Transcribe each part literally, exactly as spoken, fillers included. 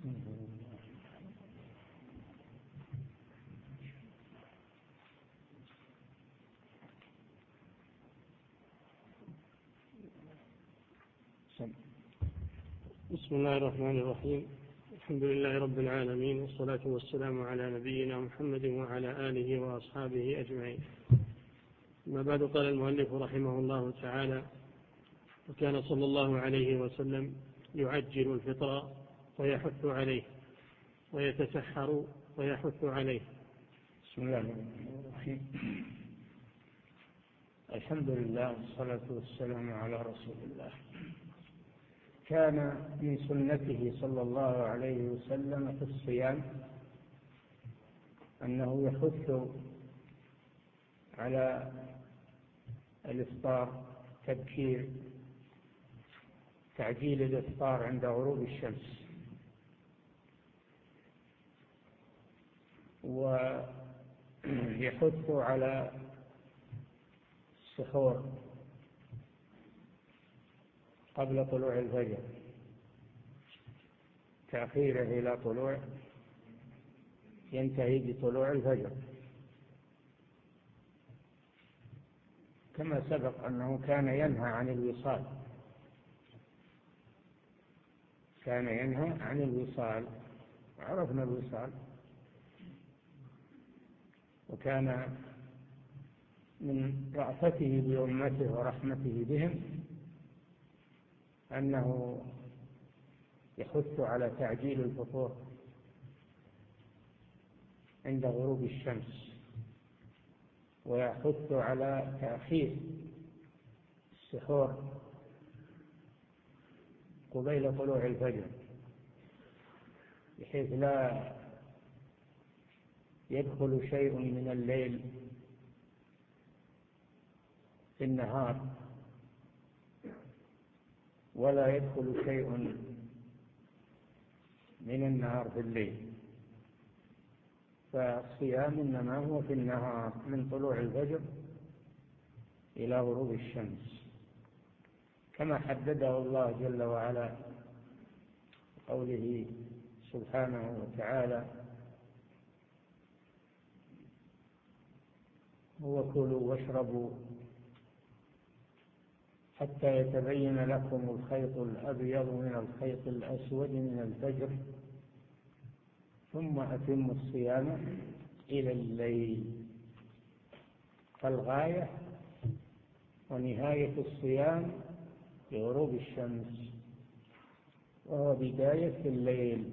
بسم الله الرحمن الرحيم. الحمد لله رب العالمين، والصلاة والسلام على نبينا محمد وعلى آله وأصحابه أجمعين. ما بعد، قال المؤلف رحمه الله تعالى: وكان صلى الله عليه وسلم يعجل الفطر ويحث عليه، ويتسحر ويحث عليه. بسم الله الرحمن الرحيم. الحمد لله والصلاة والسلام على رسول الله. كان من سنته صلى الله عليه وسلم في الصيام أنه يحث على الإفطار، تبكير، تعجيل الإفطار عند غروب الشمس، ويحث على السحور قبل طلوع الفجر، تأخيره إلى طلوع ينتهي بطلوع الفجر، كما سبق أنه كان ينهى عن الوصال، كان ينهى عن الوصال، عرفنا الوصال. وكان من رأفته بأمته ورحمته بهم أنه يحث على تعجيل الفطور عند غروب الشمس، ويحث على تأخير السحور قبيل طلوع الفجر، بحيث لا يدخل شيء من الليل في النهار، ولا يدخل شيء من النهار في الليل. فالصيام إنما هو في النهار من طلوع الفجر إلى غروب الشمس، كما حدده الله جل وعلا قوله سبحانه وتعالى: وكلوا واشربوا حتى يتبين لكم الخيط الأبيض من الخيط الأسود من الفجر ثم أتموا الصيام إلى الليل. فالغاية ونهاية الصيام بغروب الشمس، وهو بداية الليل.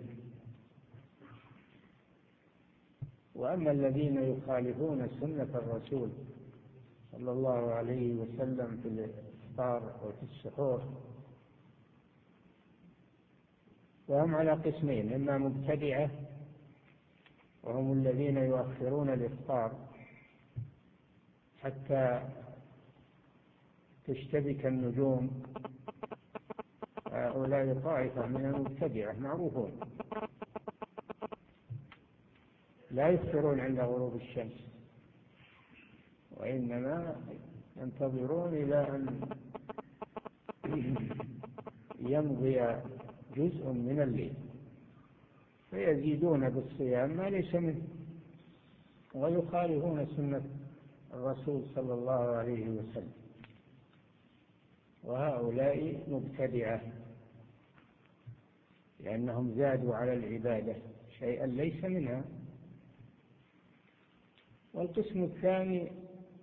وأما الذين يخالفون سنة الرسول صلى الله عليه وسلم في الإفطار وفي السحور، وهم على قسمين: إما مبتدعة، وهم الذين يؤخرون الإفطار حتى تشتبك النجوم، هؤلاء طائفة من المبتدعة معروفون، لا يفطرون عند غروب الشمس، وإنما ينتظرون إلى أن يمضي جزء من الليل فيزيدون بالصيام ما ليس منه، ويخالفون سنة الرسول صلى الله عليه وسلم. وهؤلاء مبتدعة، لأنهم زادوا على العبادة شيئا ليس منها. والقسم الثاني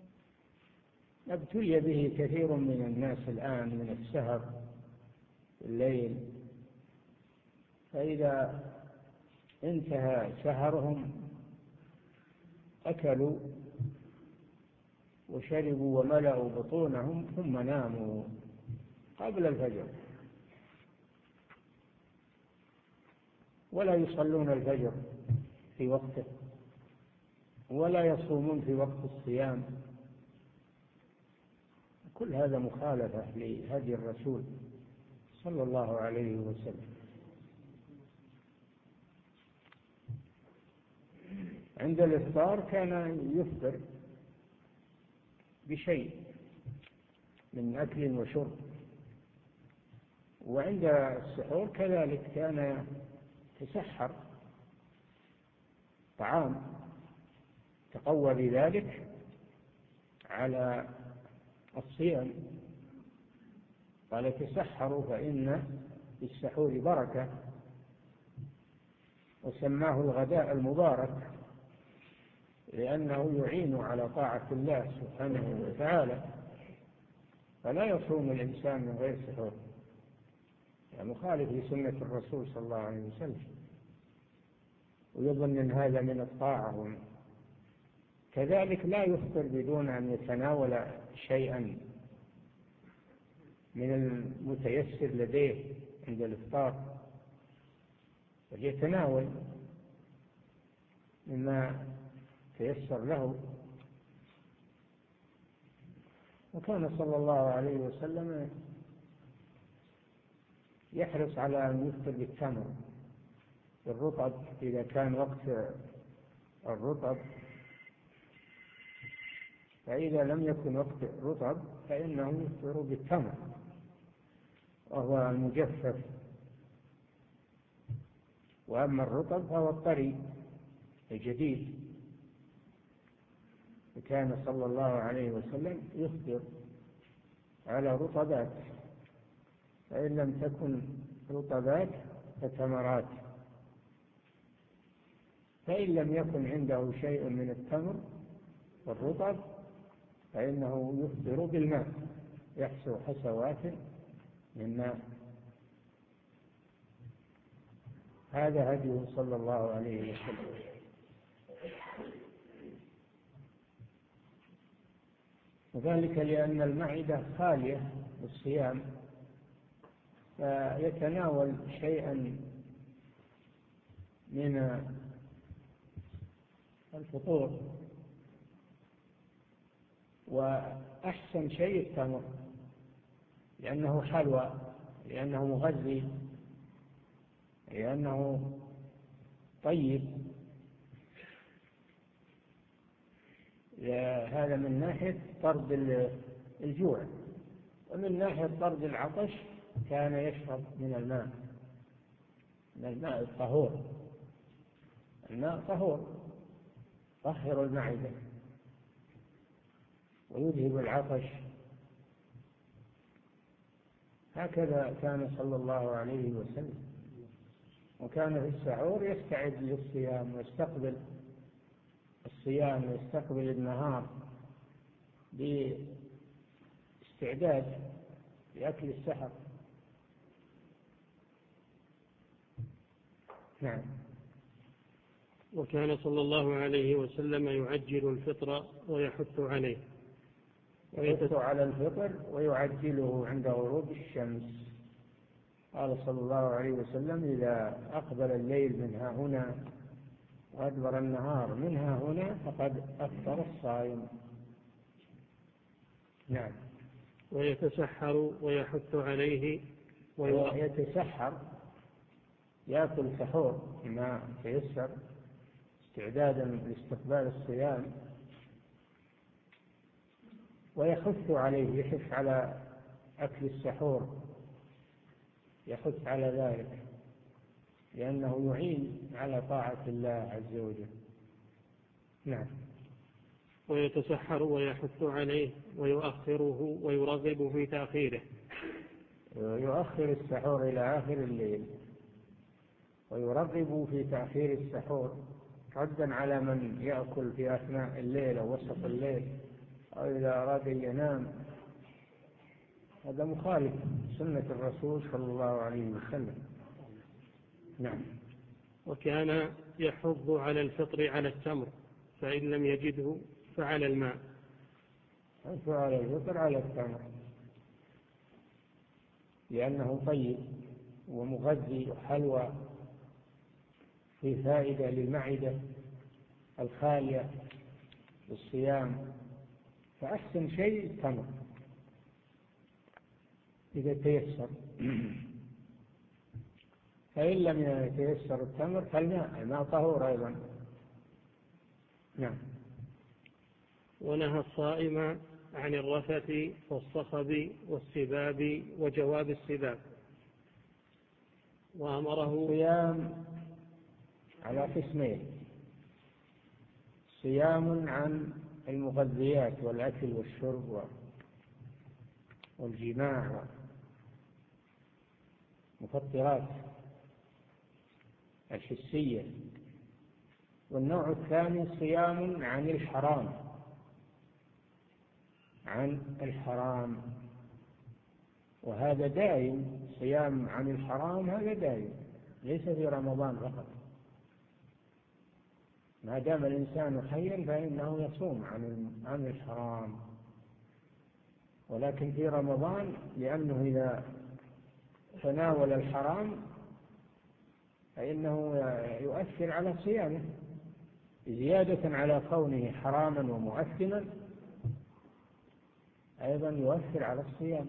ابتلي به كثير من الناس الآن من السهر في الليل، فإذا انتهى سهرهم أكلوا وشربوا وملأوا بطونهم ثم ناموا قبل الفجر، ولا يصلون الفجر في وقته، ولا يصومون في وقت الصيام. كل هذا مخالفة لهدي الرسول صلى الله عليه وسلم. عند الإفطار كان يفطر بشيء من أكل وشرب، وعند السحور كذلك كان تسحر طعام تقوى بذلك على الصيام. قال تسحروا فإن بالسحور بركة، وسماه الغداء المبارك لأنه يعين على طاعة الله سبحانه وتعالى. فلا يصوم الإنسان من غير سحور، يعني مخالف لسنة الرسول صلى الله عليه وسلم، ويظن أن هذا من الطاعة. كذلك لا يفطر بدون أن يتناول شيئا من المتيسر لديه عند الإفطار، فليتناول مما تيسر له. وكان صلى الله عليه وسلم يحرص على أن يفطر بالتمر بالرطب إذا كان وقت الرطب، فإذا لم يكن وقت الرطب فإنه يفطر بالتمر وهو المجفف، وأما الرطب فهو الطري الجديد. وكان صلى الله عليه وسلم يفطر على رطبات، فإن لم تكن رطبات فتمرات، فإن لم يكن عنده شيء من التمر والرطب فإنه يفطر بالماء، يحسو حسوات من ماء. هذا هديه صلى الله عليه وسلم. وذلك لأن المعدة خالية بالصيام، فيتناول شيئا من الفطور، وأحسن شيء التمر لأنه حلوى، لأنه مغذي، لأنه طيب. هذا من ناحية طرد الجوع، ومن ناحية طرد العطش كان يشرب من الماء، من الماء الطهور. الماء طهور طهر المعدة ويذهب العطش. هكذا كان صلى الله عليه وسلم. وكان في السحور يستعد للصيام ويستقبل الصيام ويستقبل النهار باستعداد لأكل السحر. نعم. وكان صلى الله عليه وسلم يعجل الفطر ويحث عليه، يحث على الفطر ويعجله عند غروب الشمس. قال صلى الله عليه وسلم إذا أقبل الليل من ها هنا وأدبر النهار من ها هنا فقد أفطر الصائم. نعم. ويتسحر ويحث عليه ويتسحر، يأكل سحور ما تيسر استعدادا لاستقبال الصيام، ويحث عليه، يحث على أكل السحور، يحث على ذلك لأنه يعين على طاعة الله عز وجل. نعم. ويتسحر ويحث عليه ويؤخره ويرغب في تأخيره. يؤخر السحور إلى آخر الليل ويرغب في تأخير السحور، ردا على من يأكل في أثناء الليل أو وسط الليل أو إذا أراد أن ينام. هذا مخالف سنة الرسول صلى الله عليه وسلم. نعم. وكان يحض على الفطر على التمر، فإن لم يجده فعلى الماء. يحض على الفطر على التمر لأنه طيب ومغذي وحلوى، في فائدة للمعدة الخالية بالصيام. فأحسن شيء التمر إذا تيسر. فإن لم يتيسر التمر فالماء، الماء طهور أيضا. نعم. ونهى الصائم عن الرفث والصخب والسباب وجواب السباب، وأمره الصيام على قسمين: صيام عن المغذيات والأكل والشرب والجماع والمفطرات الحسية، والنوع الثاني صيام عن الحرام عن الحرام وهذا دائم. صيام عن الحرام هذا دائم، ليس في رمضان فقط. ما دام الإنسان حيا فإنه يصوم عن عن الحرام، ولكن في رمضان لأنه إذا تناول الحرام فإنه يؤثر على صيامه زيادة على كونه حراما ومؤثما، أيضا يؤثر على الصيام.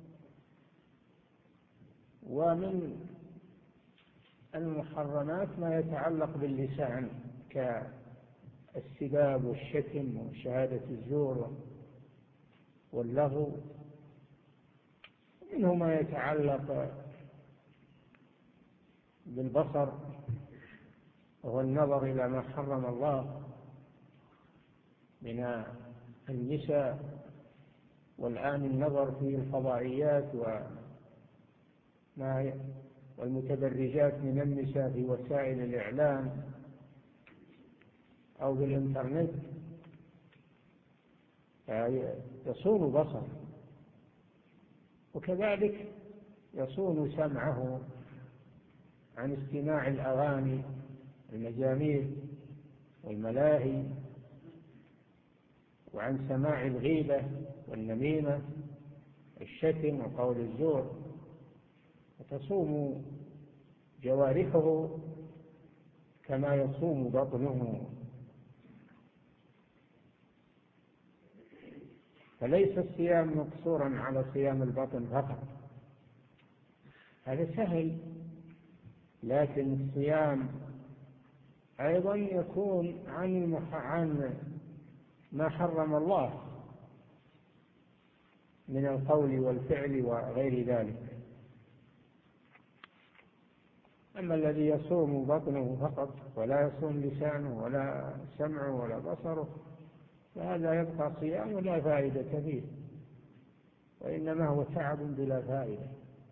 ومن المحرمات ما يتعلق باللسان كالسباب والشتم وشهادة الزور واللغو، منه ما يتعلق بالبصر وهو النظر إلى ما حرم الله من النساء، والآن النظر في الفضائيات وما والمتبرجات من النساء في وسائل الإعلام أو بالإنترنت يصون بصر، وكذلك يصون سمعه عن استماع الأغاني المزامير والملاهي، وعن سماع الغيبة والنميمة الشتم وقول الزور، وتصوم جوارحه كما يصوم بطنه. فليس الصيام مقصورا على صيام البطن فقط، هذا سهل، لكن الصيام أيضا يكون عن عن ما حرم الله من القول والفعل وغير ذلك. أما الذي يصوم بطنه فقط ولا يصوم لسانه ولا سمعه ولا بصره فهذا يبقى صيام ولا فائدة فيه، وإنما هو تعب بلا فائدة.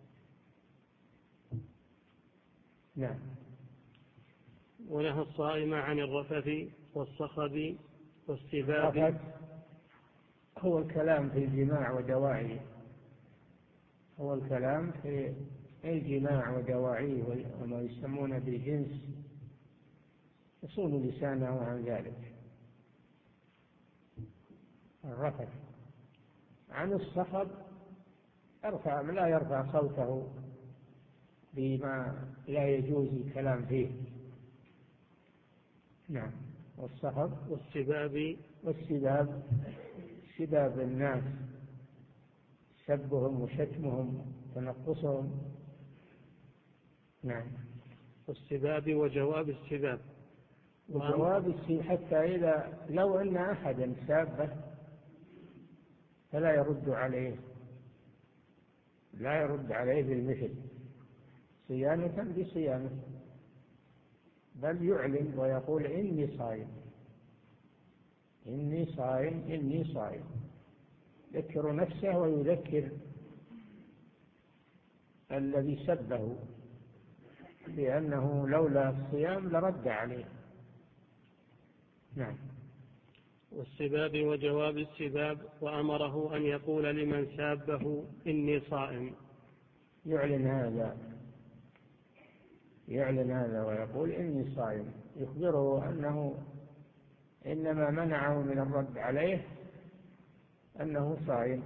نعم. ونهى الصائم عن الرفث والصخب والسباب. الرفث هو الكلام في الجماع ودواعيه، هو الكلام في الجماع ودواعيه وما يسمونه بالجنس، يصون لسانه عن ذلك. الرفث. عن الصخب يرفع لا يرفع صوته بما لا يجوز الكلام فيه. نعم. والصخب والسباب. والسباب سباب الناس، سبهم وشتمهم تنقصهم. نعم. والسباب وجواب السباب. وجواب السباب حتى إذا لو أن أحدا سابه فلا يرد عليه، لا يرد عليه بالمثل صيانة بصيانة، بل يعلن ويقول إني صائم إني صائم إني صائم، يذكر نفسه ويذكر الذي سبه لأنه لولا الصيام لرد عليه. نعم. والسباب وجواب السباب، وأمره أن يقول لمن سابه إني صائم. يعلن هذا يعلن هذا ويقول إني صائم، يخبره أنه إنما منعه من الرد عليه أنه صائم.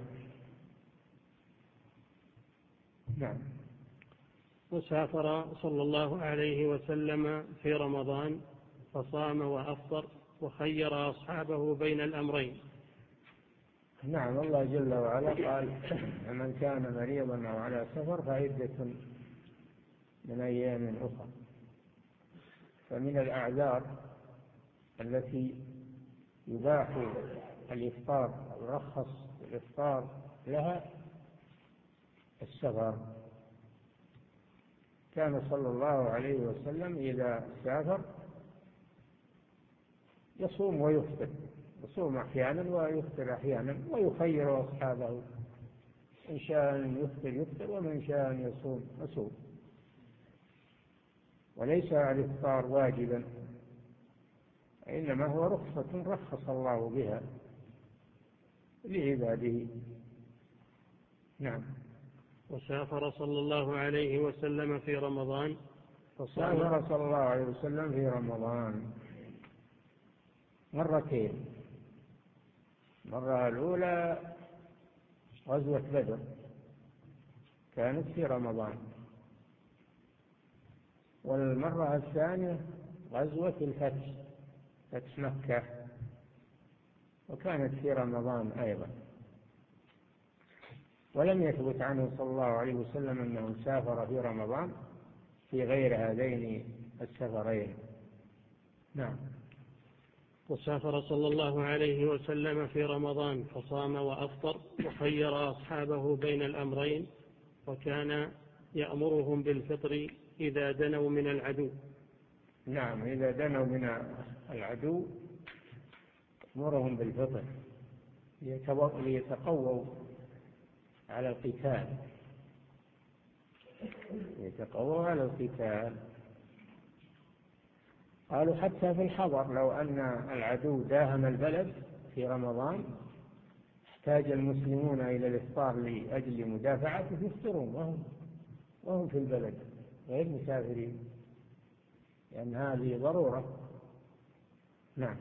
نعم. وسافر صلى الله عليه وسلم في رمضان فصام وأفطر وخير أصحابه بين الأمرين. نعم. الله جل وعلا قال: من كان مريضا أو على سفر فعدة من أيام أخرى. فمن الأعذار التي يباح الإفطار أو يرخص الإفطار لها السفر. كان صلى الله عليه وسلم إذا سافر يصوم ويفطر، يصوم أحيانا ويفطر أحيانا، ويخير أصحابه إن شاء أن يفطر يفطر ومن شاء أن يصوم يصوم. وليس الإفطار واجبا، إنما هو رخصة رخص الله بها لعباده. نعم. وسافر صلى الله عليه وسلم في رمضان سافر صلى الله عليه وسلم في رمضان مرتين. المرة الأولى غزوة بدر كانت في رمضان، والمرة الثانية غزوة الفتح، فتح مكة، وكانت في رمضان أيضا. ولم يثبت عنه صلى الله عليه وسلم أنه سافر في رمضان في غير هذين السفرين. نعم. وسافر صلى الله عليه وسلم في رمضان فصام وأفطر وخير أصحابه بين الأمرين، وكان يأمرهم بالفطر إذا دنوا من العدو. نعم، إذا دنوا من العدو يأمرهم بالفطر ليتقووا على القتال، يتقووا على القتال. قالوا حتى في الحضر لو أن العدو داهم البلد في رمضان احتاج المسلمون إلى الإفطار لأجل مدافعته يفطرون وهم, وهم في البلد غير مسافرين، لأن هذه ضرورة. نعم.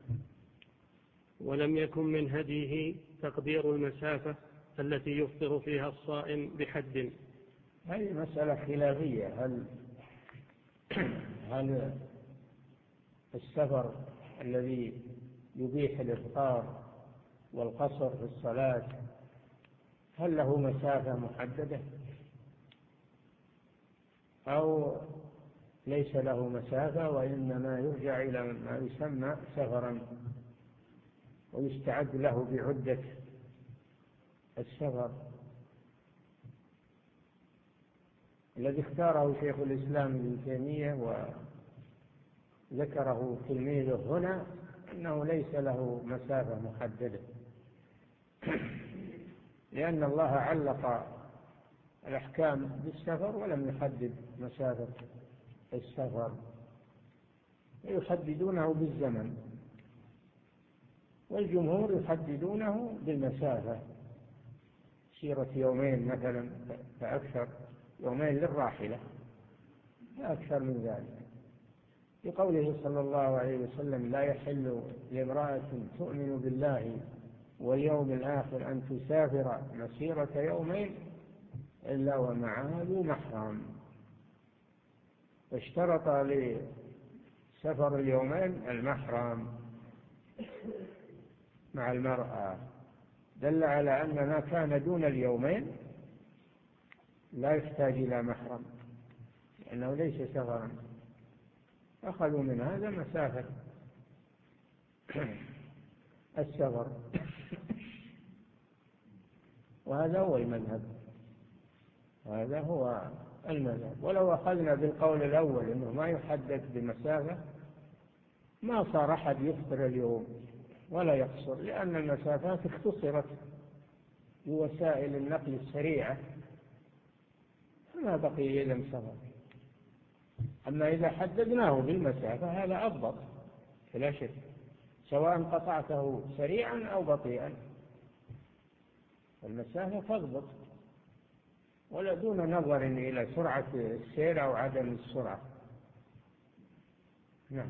ولم يكن من هديه تقدير المسافة التي يفطر فيها الصائم بحد. هذه مسألة خلافية، هل هل السفر الذي يبيح الإفطار والقصر في الصلاة هل له مسافة محددة أو ليس له مسافة، وإنما يرجع إلى ما يسمى سفرا ويستعد له بعدة السفر. الذي اختاره شيخ الإسلام ابن تيمية وذكره تلميذه هنا أنه ليس له مسافة محددة، لأن الله علق الأحكام بالسفر ولم يحدد مسافة السفر، يحددونه بالزمن، والجمهور يحددونه بالمسافة، سيرة يومين مثلا فأكثر، يومين للراحلة لا أكثر من ذلك. بقوله صلى الله عليه وسلم لا يحل لامرأة تؤمن بالله واليوم الآخر أن تسافر مسيرة يومين إلا ومعها ذو محرم، فاشترط لسفر اليومين المحرم مع المرأة، دل على أن ما كان دون اليومين لا يحتاج إلى محرم لأنه ليس سفرا. أخذوا من هذا مسافة السفر، وهذا هو المذهب، وهذا هو المذهب. ولو أخذنا بالقول الأول أنه ما يحدد بمسافة ما صار أحد يفطر اليوم ولا يقصر، لأن المسافات اختصرت بوسائل النقل السريعة فما بقي إلا سفر. أما إذا حددناه بالمسافة هذا أضبط فلا شك، سواء قطعته سريعا أو بطيئا المسافة تضبط، ولا دون نظر إلى سرعة السير أو عدم السرعة. نعم.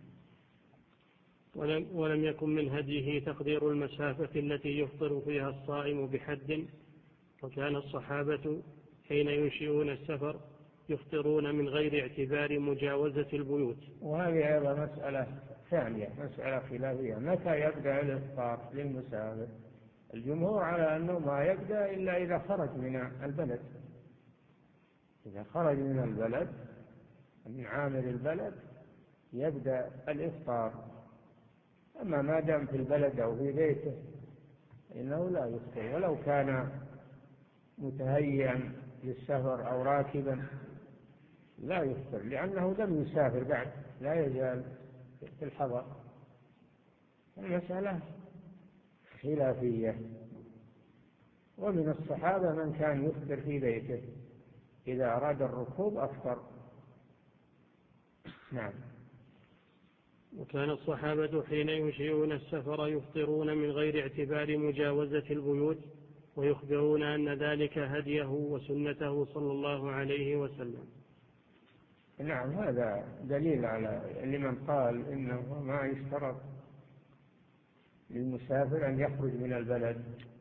ولم, ولم يكن من هديه تقدير المسافة التي يفطر فيها الصائم بحد، وكان الصحابة حين ينشئون السفر يفطرون من غير اعتبار مجاوزة البيوت. وهذه أيضا مسألة ثانية، مسألة خلافية، متى يبدأ الإفطار للمسافر؟ الجمهور على أنه ما يبدأ إلا إذا خرج من البلد، إذا خرج من البلد من عامر البلد يبدأ الإفطار، أما ما دام في البلد أو في بيته إنه لا يفطر، ولو كان متهيئا للسفر أو راكبا لا يفطر، لأنه لم يسافر بعد، لا يزال في الحضر. المسألة خلافية. ومن الصحابة من كان يفطر في بيته إذا أراد الركوب أفطر. نعم. وكان الصحابة حين ينشئون السفر يفطرون من غير اعتبار مجاوزة البيوت، ويخبرون أن ذلك هديه وسنته صلى الله عليه وسلم. نعم، هذا دليل على لمن قال إنه ما يشترط للمسافر أن يخرج من البلد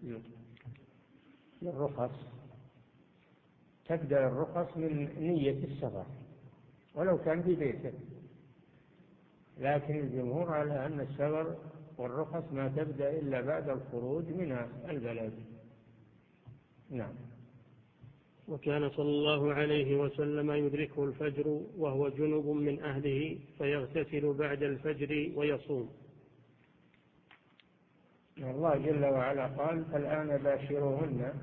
للرخص. تبدأ الرخص من نية السفر ولو كان في بيته، لكن الجمهور على أن السفر والرخص ما تبدأ إلا بعد الخروج من البلد. نعم. وكان صلى الله عليه وسلم يدركه الفجر وهو جنب من أهله فيغتسل بعد الفجر ويصوم. الله جل وعلا قال: فالآن باشروهن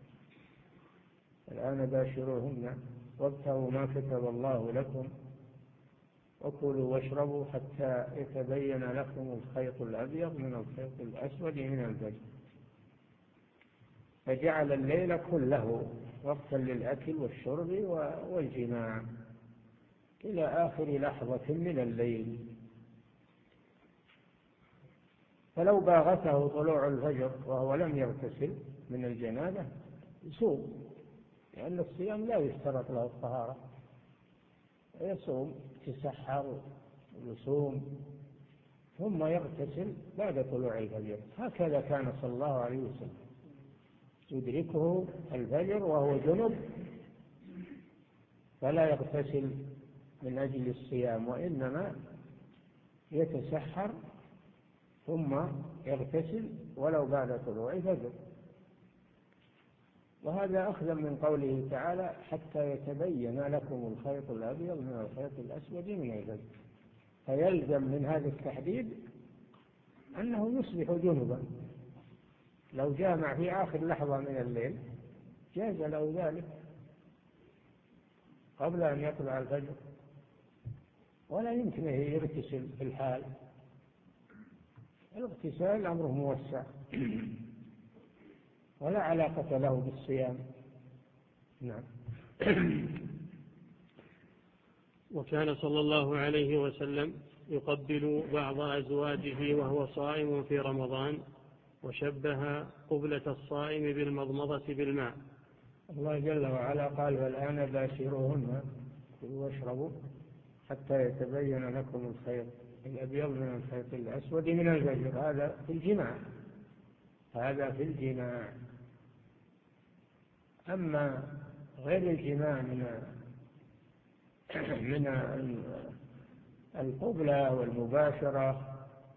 الآن باشروهن وابتغوا ما كتب الله لكم وكلوا واشربوا حتى يتبين لكم الخيط الأبيض من الخيط الأسود من الفجر. فجعل الليل كله وقتا للأكل والشرب والجماع إلى آخر لحظة من الليل. فلو باغته طلوع الفجر وهو لم يغتسل من الجنابة يصوم، لأن الصيام لا يشترط له الطهارة، يصوم يتسحر ويصوم ثم يغتسل بعد طلوع الفجر. هكذا كان صلى الله عليه وسلم يدركه الفجر وهو جنب فلا يغتسل من أجل الصيام، وإنما يتسحر ثم يغتسل ولو بعد طلوع الفجر. وهذا أخذا من قوله تعالى: حتى يتبين لكم الخيط الأبيض من الخيط الأسود من الفجر. فيلزم من هذا التحديد أنه يصبح جنبا. لو جامع في آخر لحظة من الليل جاز له ذلك قبل أن يطلع الفجر، ولا يمكنه يغتسل في الحال. الاغتسال أمره موسع ولا علاقة له بالصيام. نعم. وكان صلى الله عليه وسلم يقبل بعض أزواجه وهو صائم في رمضان، وشبه قبلة الصائم بالمضمضة بالماء. الله جل وعلا قال: والآن باشروهن كلوا واشربوا حتى يتبين لكم الخيط الأبيض من الخيط الأسود من الفجر. هذا في الجماع هذا في الجماع. أما غير الجماع من من القبلة والمباشرة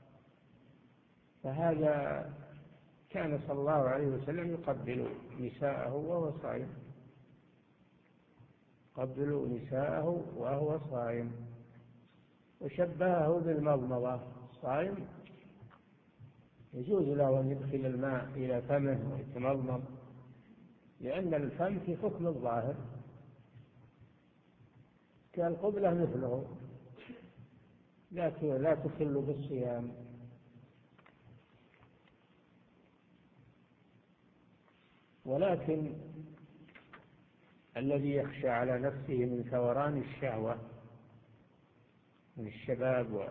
فهذا كان صلى الله عليه وسلم يقبل نساءه وهو صائم قبل نساءه وهو صائم وشبهه بالمضمضة. صائم يجوز له أن يدخل الماء إلى فمه ويتمضمض، لأن الفم في حكم الظاهر كالقبلة مثله لا تخل بالصيام. ولكن الذي يخشى على نفسه من ثوران الشهوة من الشباب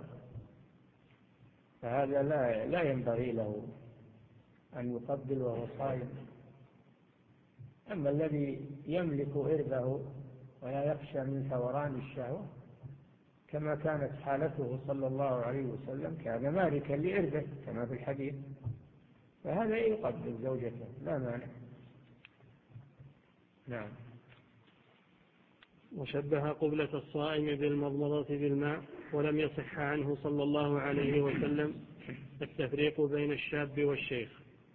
فهذا لا لا ينبغي له أن يقبل وهو صائم. أما الذي يملك إربه ولا يخشى من ثوران الشهوة كما كانت حالته صلى الله عليه وسلم، كان مالكا لإربه كما في الحديث، فهذا يقبل زوجته لا مانع. نعم. وشبه قبلة الصائم بالمضمضة بالماء، ولم يصح عنه صلى الله عليه وسلم التفريق بين الشاب والشيخ.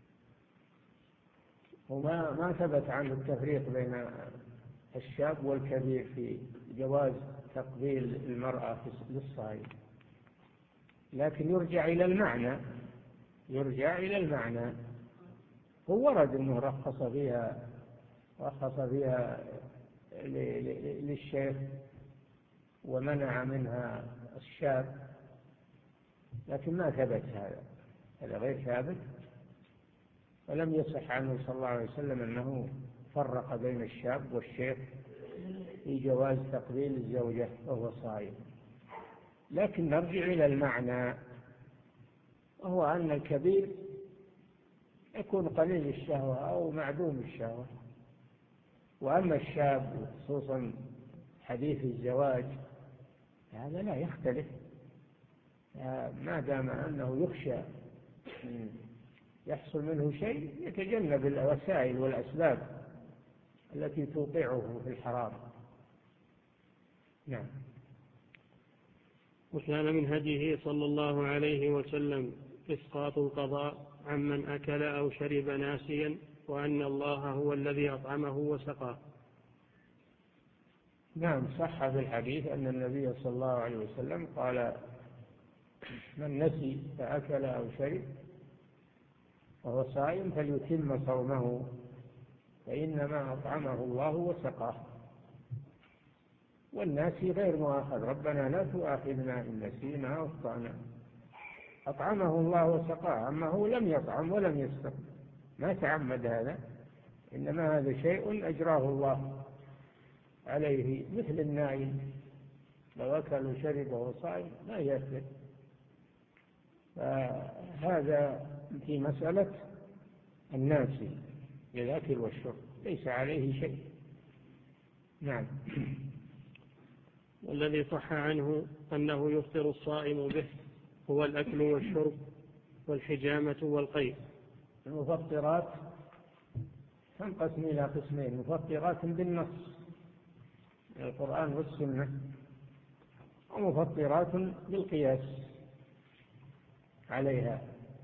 وما ما ثبت عنه التفريق بين الشاب والكبير في جواز تقبيل المرأة للصائم، لكن يرجع إلى المعنى يرجع إلى المعنى هو ورد أنه رخص فيها رخص فيها للشيخ ومنع منها الشاب، لكن ما ثبت هذا هذا غير ثابت. ولم يصح عنه صلى الله عليه وسلم أنه فرق بين الشاب والشيخ في جواز تقبيل الزوجة وهو صائم. لكن نرجع إلى المعنى، وهو أن الكبير يكون قليل الشهوة أو معدوم الشهوة. وأما الشاب خصوصا حديث الزواج هذا لا يختلف، ما دام أنه يخشى يحصل منه شيء يتجنب الوسائل والأسباب التي توقعه في الحرام. نعم. وكان من هديه صلى الله عليه وسلم إسقاط القضاء عمن أكل أو شرب ناسيا، وأن الله هو الذي أطعمه وسقاه. نعم، صح في الحديث أن النبي صلى الله عليه وسلم قال: من نسي فأكل أو شرب وهو صائم فليتم صومه فإنما أطعمه الله وسقاه. والناسي غير مؤاخذ، ربنا لا تؤاخذنا إن نسينا أو أخطأنا. أطعمه الله وسقاه، أما هو لم يطعم ولم يسق، ما تعمد هذا، إنما هذا شيء أجراه الله عليه، مثل النائم لو أكل وشرب وهو صائم لا يأثم. فهذا في مسألة الناسي للأكل والشرب ليس عليه شيء. نعم. والذي صح عنه أنه يفطر الصائم به هو الأكل والشرب والحجامة والقيء. المفطرات تنقسم إلى قسمين: مفطرات بالنص القرآن والسنة، ومفطرات بالقياس عليها.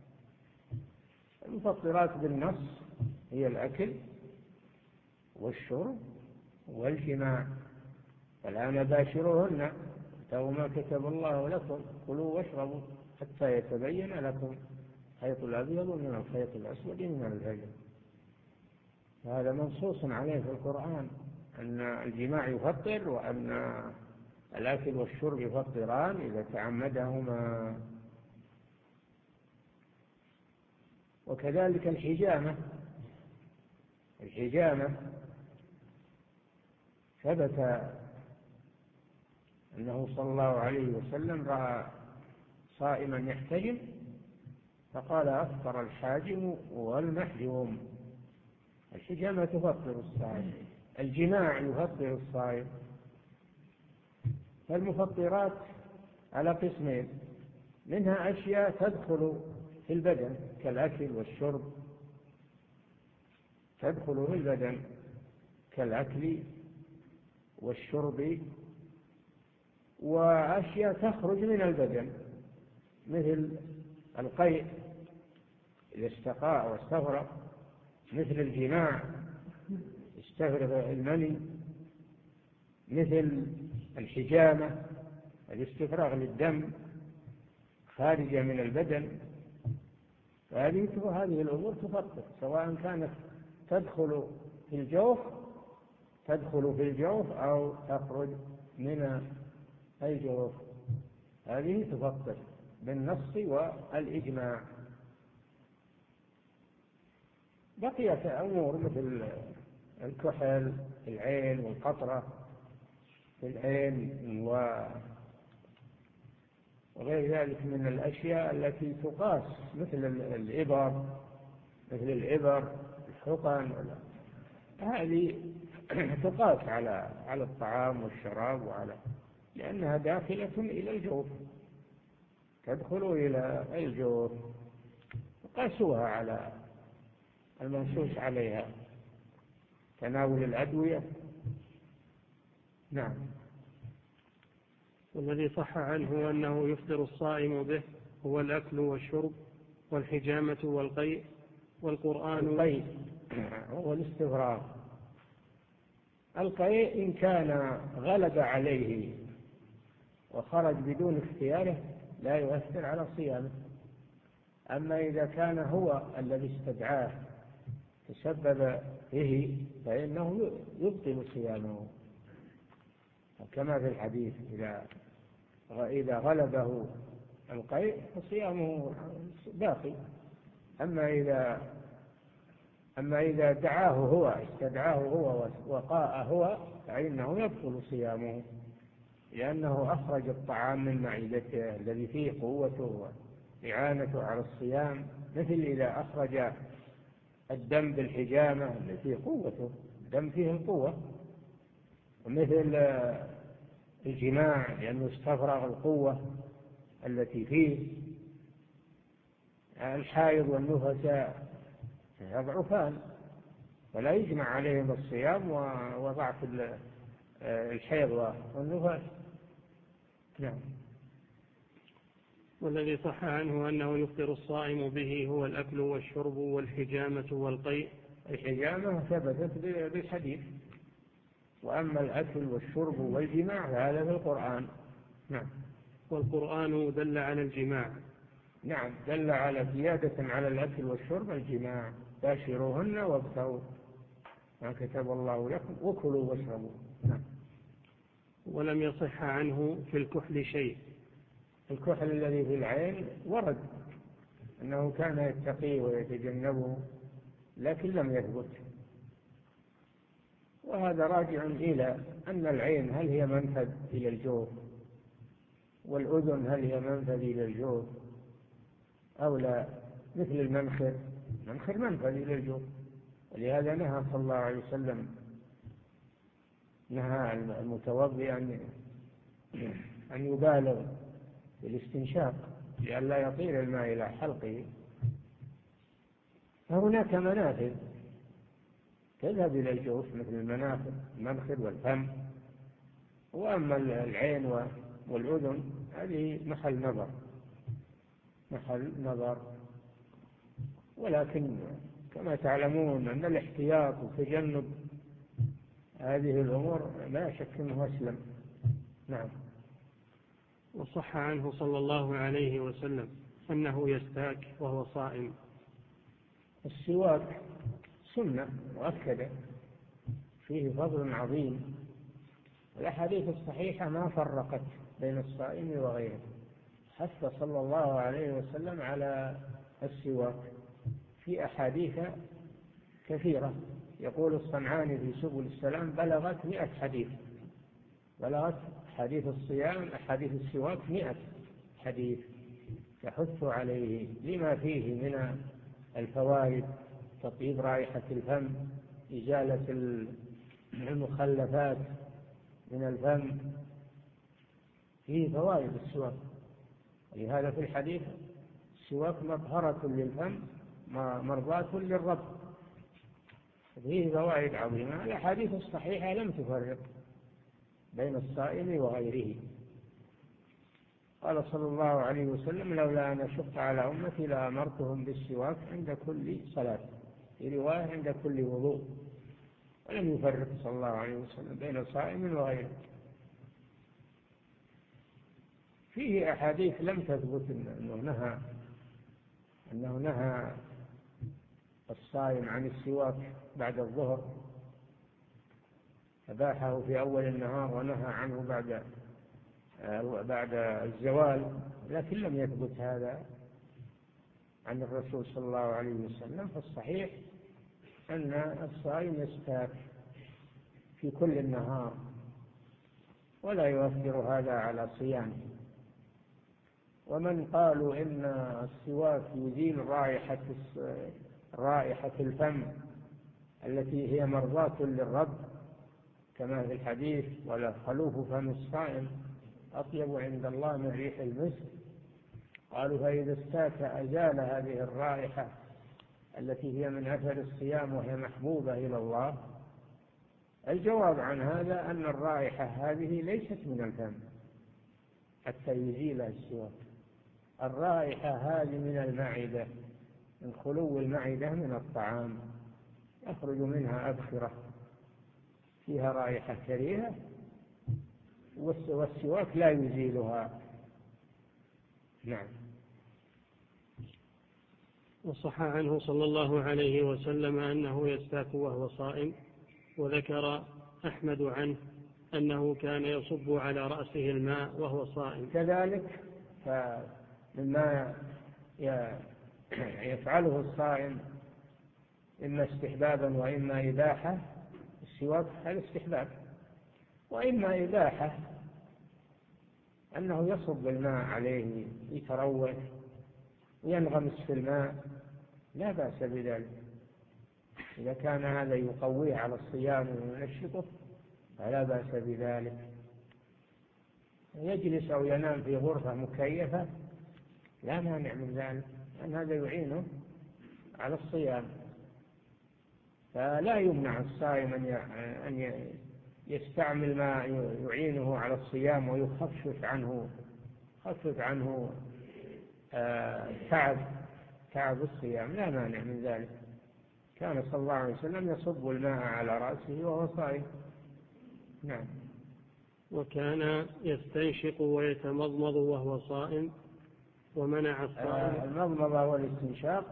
المفطرات بالنص هي الأكل والشرب والجماع. فالآن باشروهن أو ما كتب الله لكم، كلوا واشربوا حتى يتبين لكم الخيط الأبيض من الخيط الأسود من الفجر. هذا منصوص عليه في القرآن أن الجماع يفطر، وأن الأكل والشرب يفطران إذا تعمدهما. وكذلك الحجامة. الحجامة ثبت أنه صلى الله عليه وسلم رأى صائما يحتجم فقال: أفطر الحاجم والمحجوم. الحجامة تفطر الصائم، الجماع يفطر الصائم. فالمفطرات على قسمين: منها أشياء تدخل في البدن كالأكل والشرب، تدخل في البدن كالأكل والشرب، وأشياء تخرج من البدن مثل القيء إذا استقاء واستفرغ، مثل الجماع استفرغ المني، مثل الحجامة الاستفراغ للدم خارجة من البدن. فهذه هذه الأمور تفطر، سواء كانت تدخل في الجوف تدخل في الجوف أو تخرج من الجوف، هذه تفطر بالنص والإجماع. بقيت أمور مثل الكحل في العين والقطرة في العين وغير ذلك من الأشياء التي تقاس، مثل الإبر مثل الإبر الحقن، هذه تقاس على على الطعام والشراب، وعلى لأنها داخلة إلى الجوف، تدخل إلى الجوف، قاسوها على المنصوص عليها، تناول الأدوية. نعم. والذي صح عنه أنه يفطر الصائم به هو الأكل والشرب والحجامة والقيء والقرآن. القيء هو الاستفراغ. القيء إن كان غلب عليه وخرج بدون اختياره لا يؤثر على صيامه، أما إذا كان هو الذي استدعاه تسبب به فإنه يبطل صيامه، كما في الحديث: إذا إذا غلبه القيء فصيامه باقي. أما إذا أما إذا دعاه هو استدعاه هو وقاء هو فإنه يبطل صيامه، لأنه أخرج الطعام من معدته الذي فيه قوته وإعانته على الصيام، مثل إذا أخرج الدم بالحجامة التي فيه قوته، الدم فيه القوة، ومثل الجماع لأنه استفرغ القوة التي فيه. الحائض والنفساء يضعفان ولا يجمع عليهم الصيام وضعف الحيض والنفاس. نعم. والذي صح عنه أنه يفطر الصائم به هو الأكل والشرب والحجامة والقيء. الحجامة ثبتت بالحديث، وأما الأكل والشرب والجماع فهذا في القرآن. نعم. والقرآن دل على الجماع. نعم، دل على زيادة على الأكل والشرب الجماع، باشروهن وابتغوا ما كتب الله لكم وكلوا واشربوا. نعم. ولم يصح عنه في الكحل شيء. الكحل الذي في العين ورد أنه كان يتقيه ويتجنبه، لكن لم يثبت، وهذا راجع إلى أن العين هل هي منفذ إلى الجوف، والأذن هل هي منفذ إلى الجوف أو لا، مثل المنخر، المنخر منفذ إلى الجوف، ولهذا نهى صلى الله عليه وسلم نهى المتوضئ أن أن يبالغ بالاستنشاق لئلا يطير الماء إلى حلقه. فهناك منافذ تذهب إلى الجوف مثل المنافذ المنخر والفم، وأما العين والأذن هذه محل نظر محل نظر ولكن كما تعلمون أن الاحتياط وتجنب هذه الأمور لا شك أنه أسلم. نعم. وصح عنه صلى الله عليه وسلم أنه يستاك وهو صائم. السواك سنة مؤكدة فيه فضل عظيم، والأحاديث الصحيحة ما فرقت بين الصائم وغيره، حث صلى الله عليه وسلم على السواك في أحاديث كثيرة. يقول الصنعاني في سبل السلام بلغت مئة حديث، بلغت حديث الصيام أحاديث السواك مئة حديث يحث عليه لما فيه من الفوائد، تطيب رائحة الفم، إزالة المخلفات من الفم، فيه فوائد السواك. لهذا في الحديث السواك مطهرة للفم مرضاة للرب، فيه فوائد عظيمة. الأحاديث الصحيحة لم تفرق بين الصائم وغيره. قال صلى الله عليه وسلم لولا أن أشق على أمتي لأمرتهم بالسواك عند كل صلاة، في رواية عند كل وضوء، ولم يفرق صلى الله عليه وسلم بين صائم وغيره. فيه أحاديث لم تثبت أنه نهى أنه نهى الصائم عن السواك بعد الظهر، أباحه في أول النهار ونهى عنه بعد بعد الزوال، لكن لم يثبت هذا عن الرسول صلى الله عليه وسلم. فالصحيح أن الصائم يستاك في كل النهار ولا يؤثر هذا على صيامه. ومن قالوا إن السواك يزيل رائحة رائحة الفم التي هي مرضاة للرب كما في الحديث ولا خلوف فم الصائم أطيب عند الله من ريح المسك، قالوا فإذا استاك أزال هذه الرائحة التي هي من أثر الصيام وهي محبوبة إلى الله. الجواب عن هذا أن الرائحة هذه ليست من الفم حتى يزيلها السواك، الرائحة هذه من المعدة، من خلو المعدة من الطعام، يخرج منها أبخرة فيها رائحة كريهة، والسواك لا يزيلها. نعم. وصح عنه صلى الله عليه وسلم أنه يستاك وهو صائم. وذكر أحمد عنه أنه كان يصب على رأسه الماء وهو صائم. كذلك مما يفعله الصائم إما استحبابا وإما إباحة. السواك هذا استحباب، وإما إباحة أنه يصب الماء عليه يتروح وينغمس في الماء، لا بأس بذلك. إذا كان هذا يقويه على الصيام وينشطه فلا بأس بذلك. يجلس أو ينام في غرفة مكيفة لا مانع من ذلك، لأن هذا يعينه على الصيام. فلا يمنع الصائم أن يستعمل ما يعينه على الصيام ويخفف عنه خفف عنه تعب تعب الصيام، لا مانع من ذلك. كان صلى الله عليه وسلم يصب الماء على رأسه وهو صائم. نعم. وكان يستنشق ويتمضمض وهو صائم ومنع الصائم. المضمضة والاستنشاق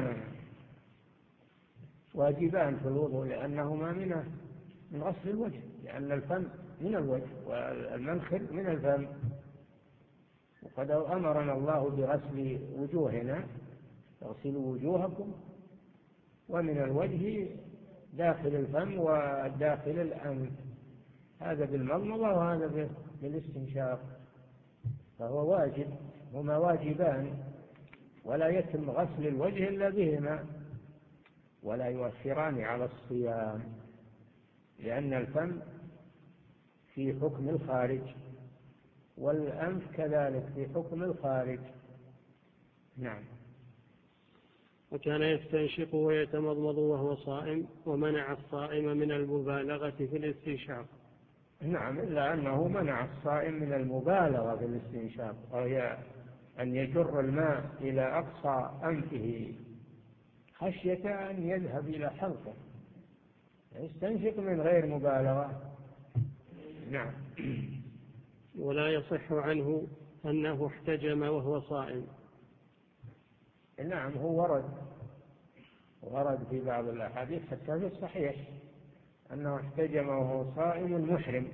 واجبان في الوضوء، لأنهما من من غسل الوجه، لأن الفم من الوجه والمنخر من الفم. وقد أمرنا الله بغسل وجوهنا، اغسلوا وجوهكم، ومن الوجه داخل الفم وداخل الأنف، هذا بالمضمضة وهذا بالاستنشاق، فهو واجب، هما واجبان، ولا يتم غسل الوجه إلا بهما، ولا يؤثران على الصيام، لأن الفم في حكم الخارج والأنف كذلك في حكم الخارج. نعم. وكان يستنشق ويتمضمض وهو صائم ومنع الصائم من المبالغة في الاستنشاق. نعم، إلا أنه منع الصائم من المبالغة في الاستنشاق، وهي أن يجر الماء إلى أقصى أنفه خشية أن يذهب إلى حلقه، يستنشق من غير مبالغة. نعم. ولا يصح عنه أنه احتجم وهو صائم. نعم، هو ورد ورد في بعض الأحاديث حتى في الصحيح أنه احتجم وهو صائم محرم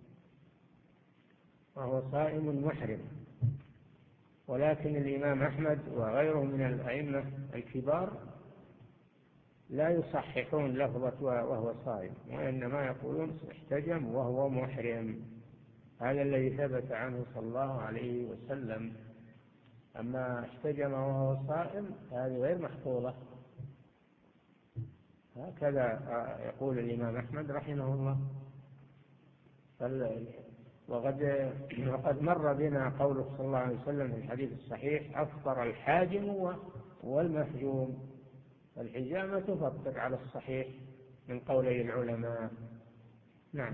وهو صائم محرم ولكن الإمام أحمد وغيره من الأئمة الكبار لا يصححون لفظة وهو صائم، وإنما يقولون احتجم وهو محرم. هذا الذي ثبت عنه صلى الله عليه وسلم. أما احتجم وهو صائم هذه غير محفوظة. هكذا يقول الإمام أحمد رحمه الله. وقد وقد مر بنا قوله صلى الله عليه وسلم في الحديث الصحيح: أفطر الحاجم والمحجوم. الحجامة تفطر على الصحيح من قولي العلماء. نعم.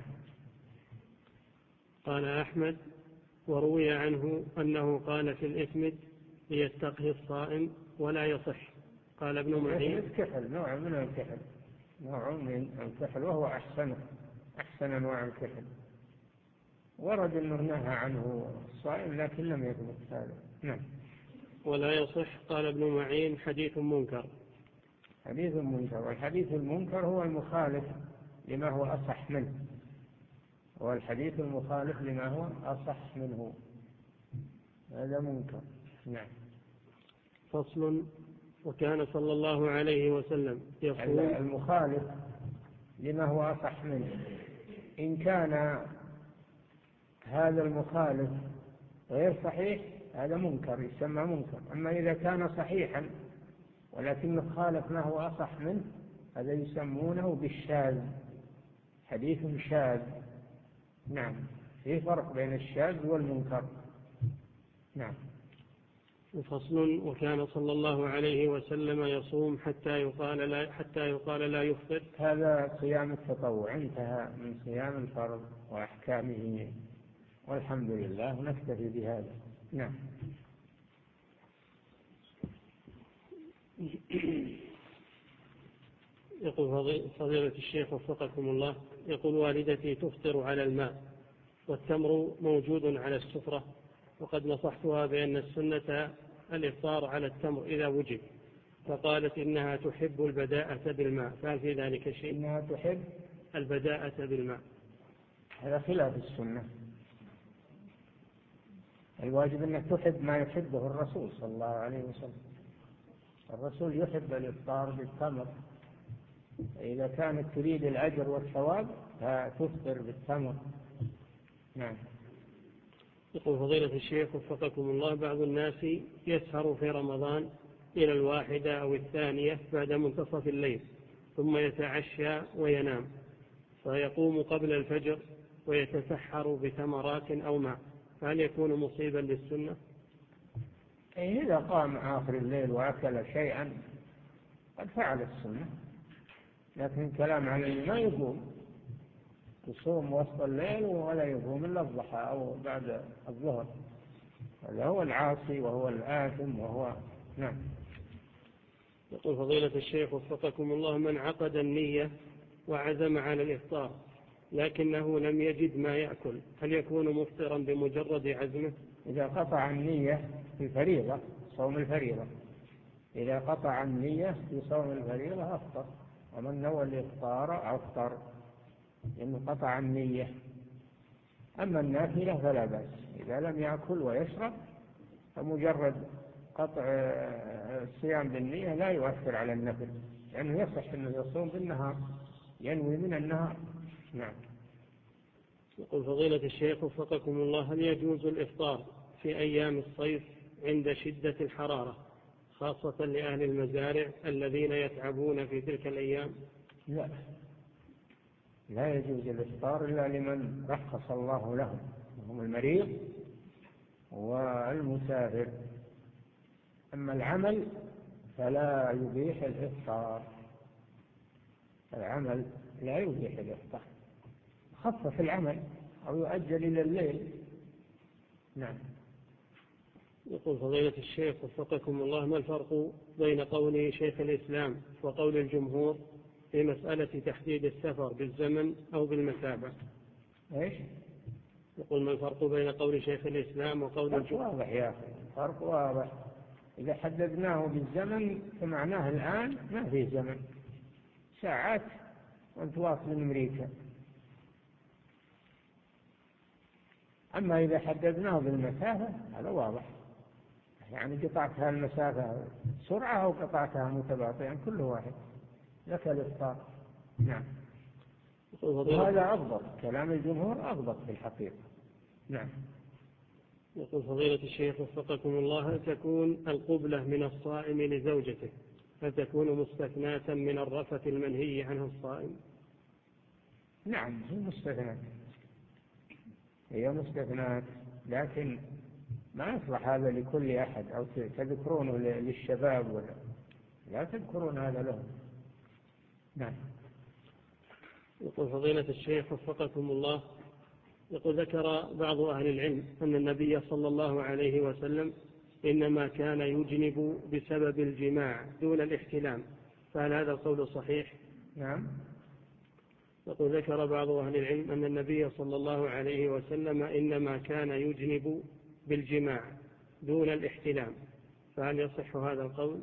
قال أحمد: وروي عنه أنه قال في الإثمد ليتقه الصائم ولا يصح. قال ابن معين: الكحل نوع من الكحل، نوع من الكحل وهو أحسن أحسن أنواع الكحل. ورد أنه نهى عنه الصائم لكن لم يثبت هذا. نعم. ولا يصح. قال ابن معين: حديث منكر. حديث منكر، والحديث المنكر هو المخالف لما هو أصح منه، هو الحديث المخالف لما هو أصح منه، هذا منكر. نعم. فصل. وكان صلى الله عليه وسلم يقول: المخالف لما هو أصح منه، إن كان هذا المخالف غير صحيح هذا منكر يسمى منكر. أما إذا كان صحيحا ولكن خالف ما هو أصح منه هذا يسمونه بالشاذ، حديث شاذ. نعم، في فرق بين الشاذ والمنكر. نعم. فصل. وكان صلى الله عليه وسلم يصوم حتى يقال لا حتى يقال لا يفطر. هذا صيام التطوع، انتهى من صيام الفرض وأحكامه، والحمد لله، نكتفي بهذا. نعم. يقول فضيلة الشيخ وفقكم الله: يقول والدتي تفطر على الماء والتمر موجود على السفرة، وقد نصحتها بأن السنة الإفطار على التمر إذا وجد، فقالت إنها تحب البداءة بالماء، فهل في ذلك شيء؟ إنها تحب البداءة بالماء، هذا خلاف السنة. الواجب أنك تحب ما يحبه الرسول صلى الله عليه وسلم. الرسول يحب الإفطار بالتمر، إذا كانت تريد الأجر والثواب فتفطر بالتمر. نعم. يقول فضيلة الشيخ وفقكم الله، بعض الناس يسهر في رمضان إلى الواحدة أو الثانية بعد منتصف الليل ثم يتعشى وينام، فيقوم قبل الفجر ويتسحر بتمرات أو ماء، فهل يكون مصيبا للسنة؟ إذا قام آخر الليل وأكل شيئا قد فعل السنة، لكن كلام عن اللي ما يقوم يصوم وسط الليل ولا يقوم إلا الضحى أو بعد الظهر، هذا هو العاصي وهو الآثم وهو. نعم. يقول فضيلة الشيخ وفقكم الله، من عقد النية وعزم على الإفطار لكنه لم يجد ما يأكل، هل يكون مفطرا بمجرد عزمه؟ إذا قطع النية في فريضة صوم الفريضة، إذا قطع النية في صوم الفريضة أفطر، ومن نوى الإفطار أفطر لأنه قطع النية. أما النافلة فلا بأس، إذا لم يأكل ويشرب فمجرد قطع الصيام بالنية لا يؤثر على النفل، لأنه يصح أنه يصوم بالنهار ينوي من النهار. نعم. يقول فضيلة الشيخ وفقكم الله، هل يجوز الإفطار في أيام الصيف عند شدة الحرارة خاصة لأهل المزارع الذين يتعبون في تلك الأيام؟ لا، لا يجوز الإفطار إلا لمن رخص الله لهم، هم المريض والمسافر. أما العمل فلا يبيح الإفطار، العمل لا يبيح الإفطار، خفف العمل أو يؤجل إلى الليل. نعم. يقول فضيلة الشيخ وفقكم الله، ما الفرق بين قول شيخ الإسلام وقول الجمهور في مسألة تحديد السفر بالزمن أو بالمسافة؟ إيش؟ يقول ما الفرق بين قول شيخ الإسلام وقول الجمهور؟ واضح يا أخي، فرق واضح. إذا حددناه بالزمن فمعناه الآن ما في زمن، ساعات وأنت واصل من أمريكا. أما إذا حددناه بالمسافة هذا واضح، يعني قطعتها المسافة سرعة أو قطعتها متباطئا كل واحد لك الإفطار. نعم. وهذا أضبط، كلام الجمهور أضبط في الحقيقة. نعم. يقول فضيلة الشيخ وفقكم الله، هل تكون القبلة من الصائم لزوجته هل تكون مستثناة من الرفث المنهي عنه الصائم؟ نعم هي مستثناة، هي مستثناة، لكن ما يصلح هذا لكل أحد، أو تذكرونه للشباب ولا لا تذكرون هذا لهم. نعم. يقول فضيلة الشيخ وفقكم الله، يقول ذكر بعض أهل العلم أن النبي صلى الله عليه وسلم إنما كان يجنب بسبب الجماع دون الاحتلام، فهل هذا القول صحيح؟ نعم. يقول ذكر بعض أهل العلم أن النبي صلى الله عليه وسلم إنما كان يجنب بالجماع دون الاحتلام، فهل يصح هذا القول؟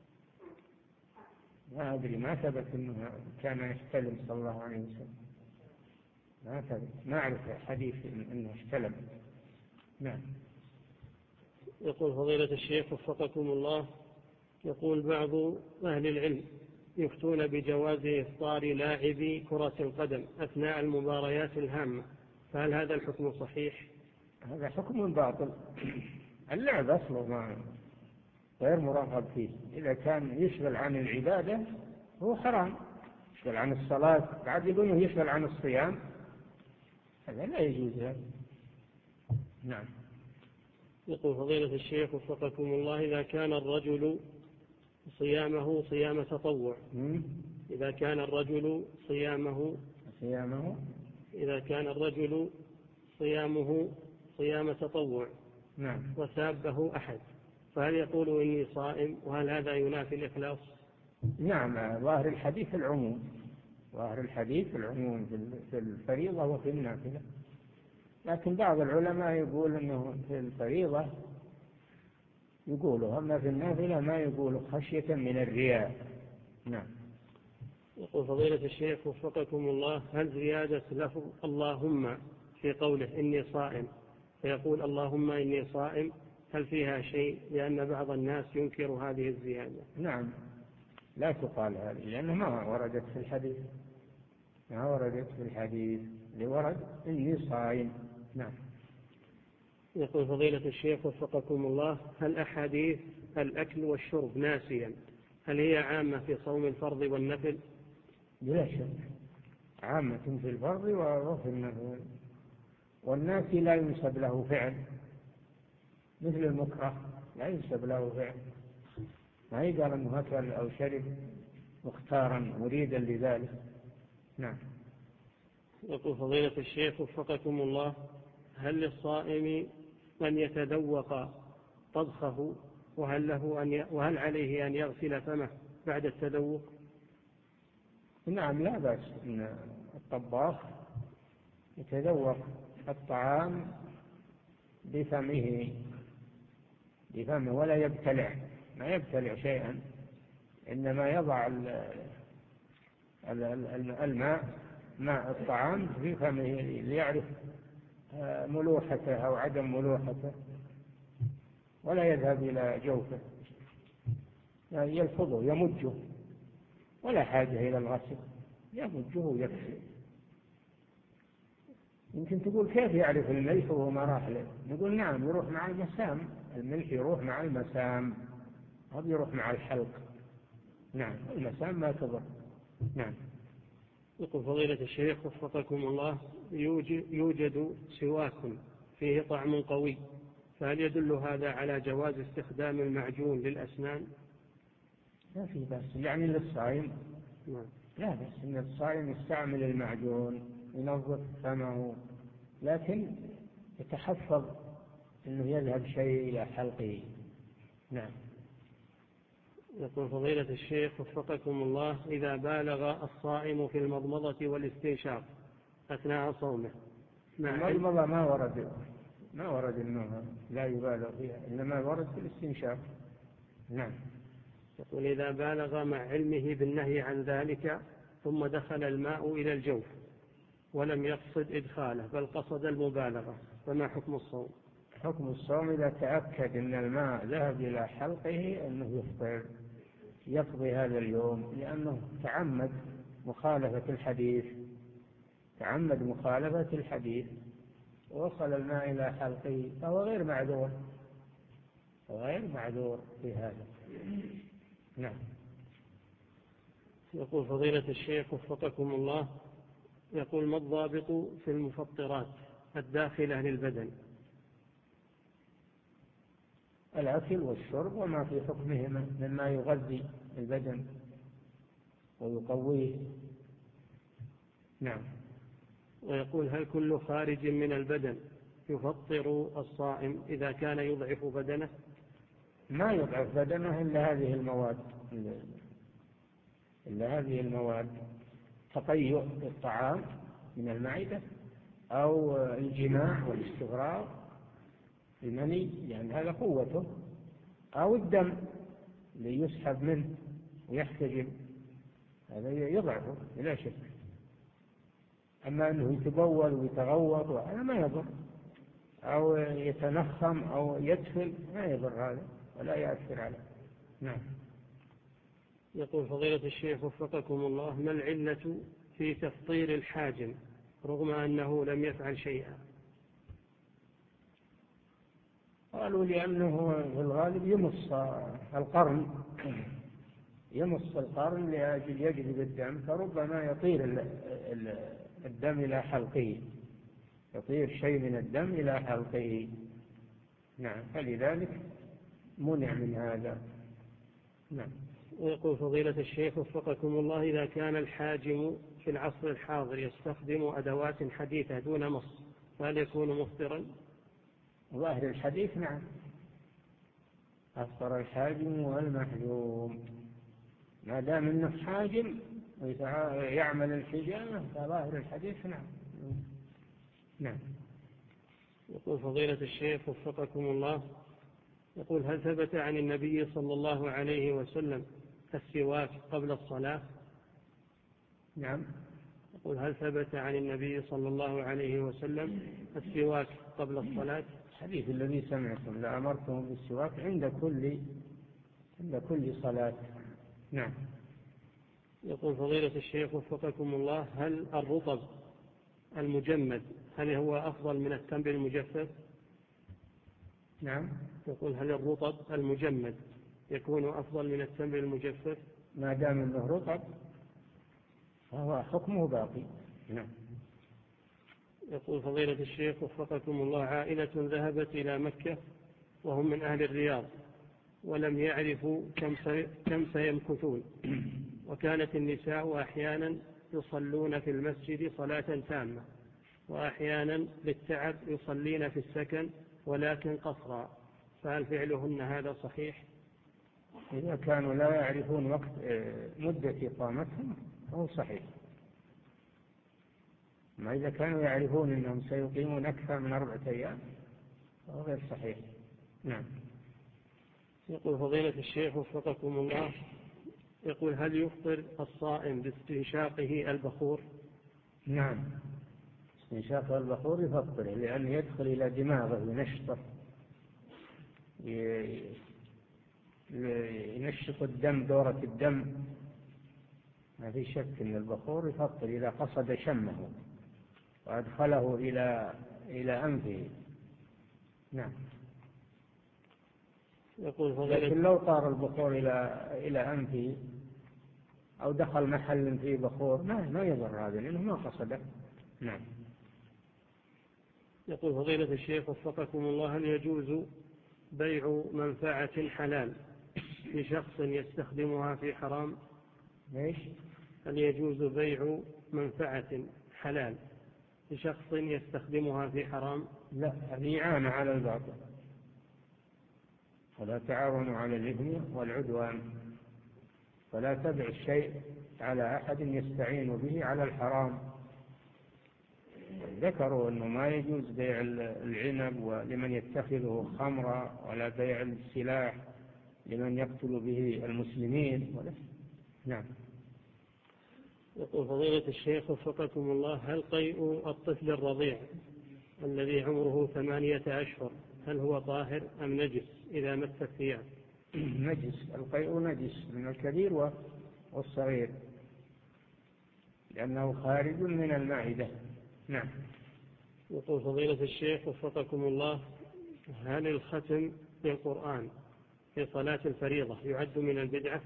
ما أدري، ما ثبت أنه كان يحتلم صلى الله عليه وسلم، ما ثبت، ما أعرف حديث أنه احتلم. نعم. يقول فضيلة الشيخ وفقكم الله، يقول بعض أهل العلم يفتون بجواز إفطار لاعبي كرة القدم أثناء المباريات الهامة، فهل هذا الحكم صحيح؟ هذا حكم باطل، اللعب أصله ما غير مرغب فيه، إذا كان يشغل عن العبادة هو حرام، يشغل عن الصلاة بعد يقولون يشغل عن الصيام، هذا لا يجوز هذا. نعم. يقول فضيلة الشيخ وفقكم الله، إذا كان الرجل صيامه صيام تطوع إذا كان الرجل صيامه صيامه إذا كان الرجل صيامه صيام تطوع نعم. وسابه أحد، فهل يقول إني صائم، وهل هذا ينافي الإخلاص؟ نعم، ظاهر الحديث العموم، ظاهر الحديث العموم في الفريضة وفي النافلة، لكن بعض العلماء يقول أنه في الفريضة يقولوا، أما في النافلة ما يقولوا خشية من الرياء. نعم. يقول فضيلة الشيخ وفقكم الله، هل زيادة لفظ اللهم في قوله إني صائم فيقول اللهم إني صائم، هل فيها شيء؟ لأن بعض الناس ينكر هذه الزيادة. نعم، لا تقال هذه لأنها ما وردت في الحديث، ما وردت في الحديث، لورد إني صائم. نعم. يقول فضيلة الشيخ وفقكم الله، هل أحاديث الأكل والشرب ناسيا هل هي عامة في صوم الفرض والنفل؟ بلا شك عامة في الفرض وفي النفل، والناسي لا ينسب له فعل، مثل المكره لا ينسب له فعل، ما يقال أنه أكل أو شرب مختارا مريدا لذلك. نعم. يقول فضيلة الشيخ وفقكم الله، هل للصائم أن يتذوق طبخه، وهل, له أن ي... وهل عليه أن يغسل فمه بعد التذوق؟ نعم، لا بأس أن الطباخ يتذوق الطعام بفمه بفمه ولا يبتلع، ما يبتلع شيئا، إنما يضع الماء ماء الطعام في فمه ليعرف ملوحته أو عدم ملوحته، ولا يذهب إلى جوفه، يعني يلفظه يمجه، ولا حاجة إلى الغسل، يمجه يكفي. يمكن تقول كيف يعرف الملح وهو ما راح له؟ نقول نعم، يروح مع المسام، الملح يروح مع المسام، هذا يروح مع الحلق. نعم، المسام ما تضر. نعم. يقول فضيلة الشيخ وفقكم الله، يوجد سواك فيه طعم قوي، فهل يدل هذا على جواز استخدام المعجون للأسنان؟ لا في بس يعني للصائم. نعم. لا بس إن الصائم يستعمل المعجون ينظف فمه، لكن يتحفظ أنه يذهب شيء إلى حلقه. نعم. يقول فضيلة الشيخ وفقكم الله، إذا بالغ الصائم في المضمضة والاستنشاق أثناء صومه، مع المضمضة ما ورد ما ورد أنه لا يبالغ فيها، إنما ورد في الاستنشاق. نعم. يقول إذا بالغ مع علمه بالنهي عن ذلك ثم دخل الماء إلى الجوف ولم يقصد إدخاله بل قصد المبالغة، فما حكم الصوم؟ حكم الصوم إذا تأكد أن الماء ذهب إلى حلقه أنه يفطر، يقضي هذا اليوم، لأنه تعمد مخالفة الحديث، تعمد مخالفة الحديث ووصل الماء إلى حلقه، فهو غير معذور، غير معذور في هذا. نعم. يقول فضيلة الشيخ وفقكم الله، يقول ما الضابط في المفطرات الداخلة للبدن؟ الأكل والشرب وما في حكمهما مما يغذي البدن ويقويه. نعم. ويقول هل كل خارج من البدن يفطر الصائم إذا كان يضعف بدنه؟ ما يضعف بدنه إلا هذه المواد، إلا هذه المواد، تطيع الطعام من المعدة أو الجماع والاستغراق المني، لأن يعني هذا قوته، أو الدم اللي يسحب منه ويحتجم، هذا يضعفه بلا شك. أما أنه يتبول ويتغوط وهذا ما يضر، أو يتنخم أو يدفل ما يضر هذا ولا يأثر عليه. نعم. يقول فضيلة الشيخ وفقكم الله، ما العلة في تفطير الحاجم رغم أنه لم يفعل شيئا؟ قالوا لأنه في الغالب يمص القرن، يمص القرن لأجل يجذب الدم، فربما يطير الدم إلى حلقه، يطير شيء من الدم إلى حلقه. نعم، فلذلك منع من هذا. نعم. ويقول فضيلة الشيخ وفقكم الله، إذا كان الحاجم في العصر الحاضر يستخدم أدوات حديثة دون مص، فهل يكون مفطرا؟ ظاهر الحديث نعم، أفطر الحاجم والمحجوم، ما دام انه حاجم ويعمل الحجامة فظاهر الحديث نعم. نعم. يقول فضيلة الشيخ وفقكم الله، يقول هل ثبت عن النبي صلى الله عليه وسلم السواك قبل الصلاة؟ نعم. يقول هل ثبت عن النبي صلى الله عليه وسلم السواك قبل الصلاة؟ الحديث الذي سمعتم لأمرتم بالسواك عند كل عند كل صلاة. نعم. يقول فضيلة الشيخ وفقكم الله، هل الرطب المجمد هل هو أفضل من التمر المجفف؟ نعم. يقول هل الرطب المجمد يكون أفضل من التمر المجفف؟ ما دام انه رطب فهو حكمه باقي. نعم. يقول فضيلة الشيخ وفقكم الله، عائلة ذهبت إلى مكة وهم من أهل الرياض ولم يعرفوا كم كم سيمكثون، وكانت النساء أحيانا يصلون في المسجد صلاة تامة، وأحيانا للتعب يصلين في السكن ولكن قصرا، فهل فعلهن هذا صحيح؟ إذا كانوا لا يعرفون وقت مدة إقامتهم فهو صحيح. ما إذا كانوا يعرفون أنهم سيقيمون أكثر من أربعة أيام فهو غير صحيح. نعم. يقول فضيلة الشيخ وفقكم الله، يقول هل يفطر الصائم باستنشاقه البخور؟ نعم، استنشاق البخور يفطر، لأنه يدخل إلى دماغه ينشطه، ينشط الدم، دورة الدم. ما في شك أن البخور يفطر إذا قصد شمه وأدخله إلى إلى أنفه. نعم. يقول فضيلة لكن لو طار البخور إلى إلى أنفه أو دخل محل فيه بخور ما ما يضر هذا لأنه ما قصده. نعم. يقول فضيلة الشيخ وفقكم الله، هل يجوز بيع منفعة حلال لشخص يستخدمها في حرام؟ ليش؟ هل يجوز بيع منفعة حلال لشخص يستخدمها في حرام؟ لا، هذه إعانة على الباطل، ولا تعاونوا على الإثم والعدوان، فلا تبع الشيء على أحد يستعين به على الحرام. ذكروا أنه ما يجوز بيع العنب ولمن يتخذه خمرا، ولا بيع السلاح لمن يقتل به المسلمين ولا. نعم. يقول فضيلة الشيخ وفقكم الله، هل قيء الطفل الرضيع الذي عمره ثمانية أشهر هل هو طاهر أم نجس إذا مس الثياب؟ نجس، القيء نجس من الكبير والصغير لأنه خارج من المعدة. نعم. يقول فضيلة الشيخ وفقكم الله، هل الختم بالقرآن في صلاة الفريضة يعد من البدعة؟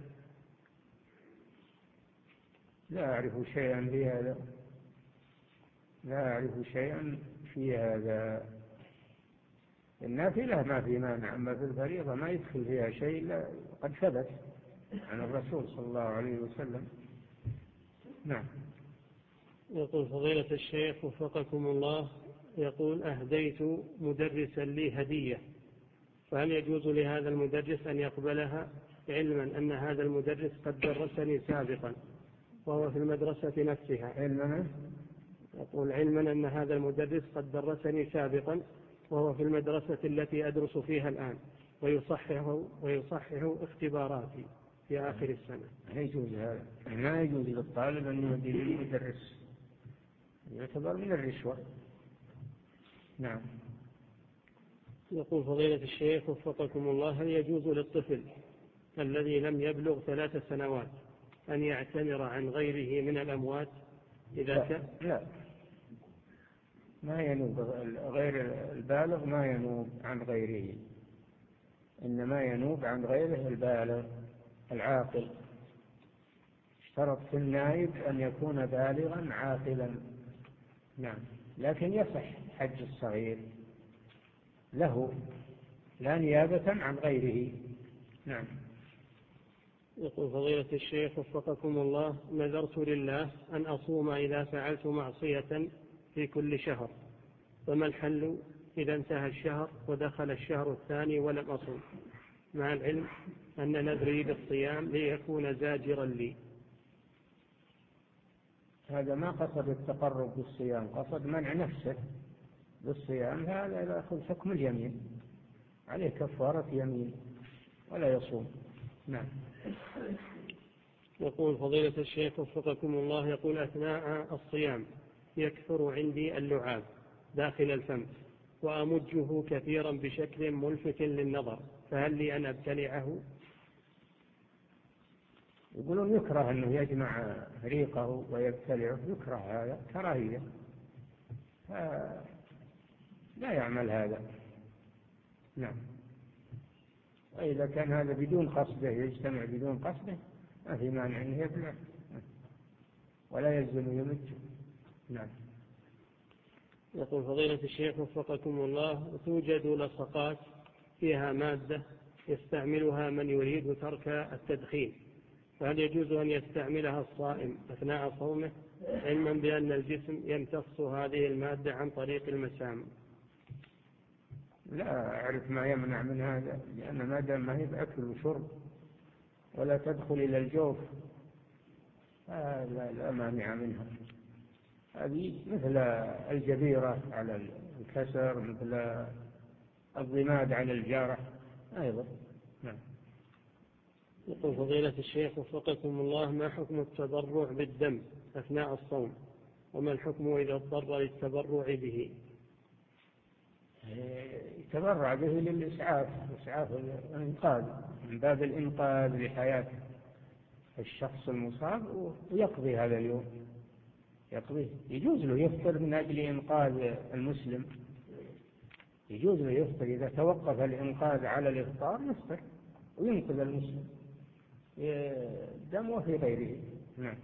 لا أعرف شيئا في هذا، لا أعرف شيئا في هذا. النافلة ما في مانع، أما في الفريضة ما يدخل فيها شيء قد ثبت عن الرسول صلى الله عليه وسلم. نعم. يقول فضيلة الشيخ وفقكم الله، يقول أهديت مدرسا لي هدية، فهل يجوز لهذا المدرس أن يقبلها علما أن هذا المدرس قد درسني سابقا وهو في المدرسة نفسها؟ علما يقول علما أن هذا المدرس قد درسني سابقا وهو في المدرسة التي أدرس فيها الآن ويصحح ويصحح اختباراتي في آخر السنة. لا يجوز هذا، لا يجوز للطالب أن يهدي للمدرس، يعتبر من الرشوة. نعم. يقول فضيلة الشيخ وفقكم الله، هل يجوز للطفل الذي لم يبلغ ثلاث سنوات أن يعتمر عن غيره من الأموات إذا لا. كان؟ لا، ما ينوب غير البالغ، ما ينوب عن غيره، إنما ينوب عن غيره البالغ العاقل. اشترط في النائب أن يكون بالغا عاقلا. نعم. لكن يصح حج الصغير له لا نيابة عن غيره. نعم. يقول فضيلة الشيخ وفقكم الله، نذرت لله أن أصوم إذا فعلت معصية في كل شهر، فما الحل إذا انتهى الشهر ودخل الشهر الثاني ولم أصوم، مع العلم أن نذري بالصيام ليكون زاجرا لي؟ هذا ما قصد التقرب بالصيام، قصد منع نفسه بالصيام، هذا يأخذ حكم اليمين، عليه كفارة يمين ولا يصوم. نعم. يقول فضيلة الشيخ وفقكم الله، يقول أثناء الصيام يكثر عندي اللعاب داخل الفم وأمجه كثيرا بشكل ملفت للنظر، فهل لي أن أبتلعه؟ يقولون يكره أنه يجمع ريقه ويبتلعه، يكره هذا كراهية، لا يعمل هذا. نعم. وإذا كان هذا بدون قصده، يجتمع بدون قصده، ما في مانع أنه يبلع ولا يلزم يمج. نعم. يقول فضيلة الشيخ وفقكم الله، توجد لصقات فيها مادة يستعملها من يريد ترك التدخين، فهل يجوز أن يستعملها الصائم أثناء صومه، علما بأن الجسم يمتص هذه المادة عن طريق المسام؟ لا أعرف ما يمنع من هذا، لأن ما دام ما هي بأكل وشرب ولا تدخل إلى الجوف لا, لا مانع منها. هذه مثل الجبيرة على الكسر، مثل الضماد على الجارح أيضا. نعم. يقول فضيلة الشيخ وفقكم الله، ما حكم التبرع بالدم أثناء الصوم، وما الحكم إذا اضطر للتبرع به؟ يتبرع به للإسعاف، إسعاف الإنقاذ، من باب الإنقاذ لحياة الشخص المصاب، ويقضي هذا اليوم، يقضيه. يجوز له يفطر من أجل إنقاذ المسلم، يجوز له يفطر إذا توقف الإنقاذ على الإفطار، يفطر وينقذ المسلم دم وفي غيره. نعم.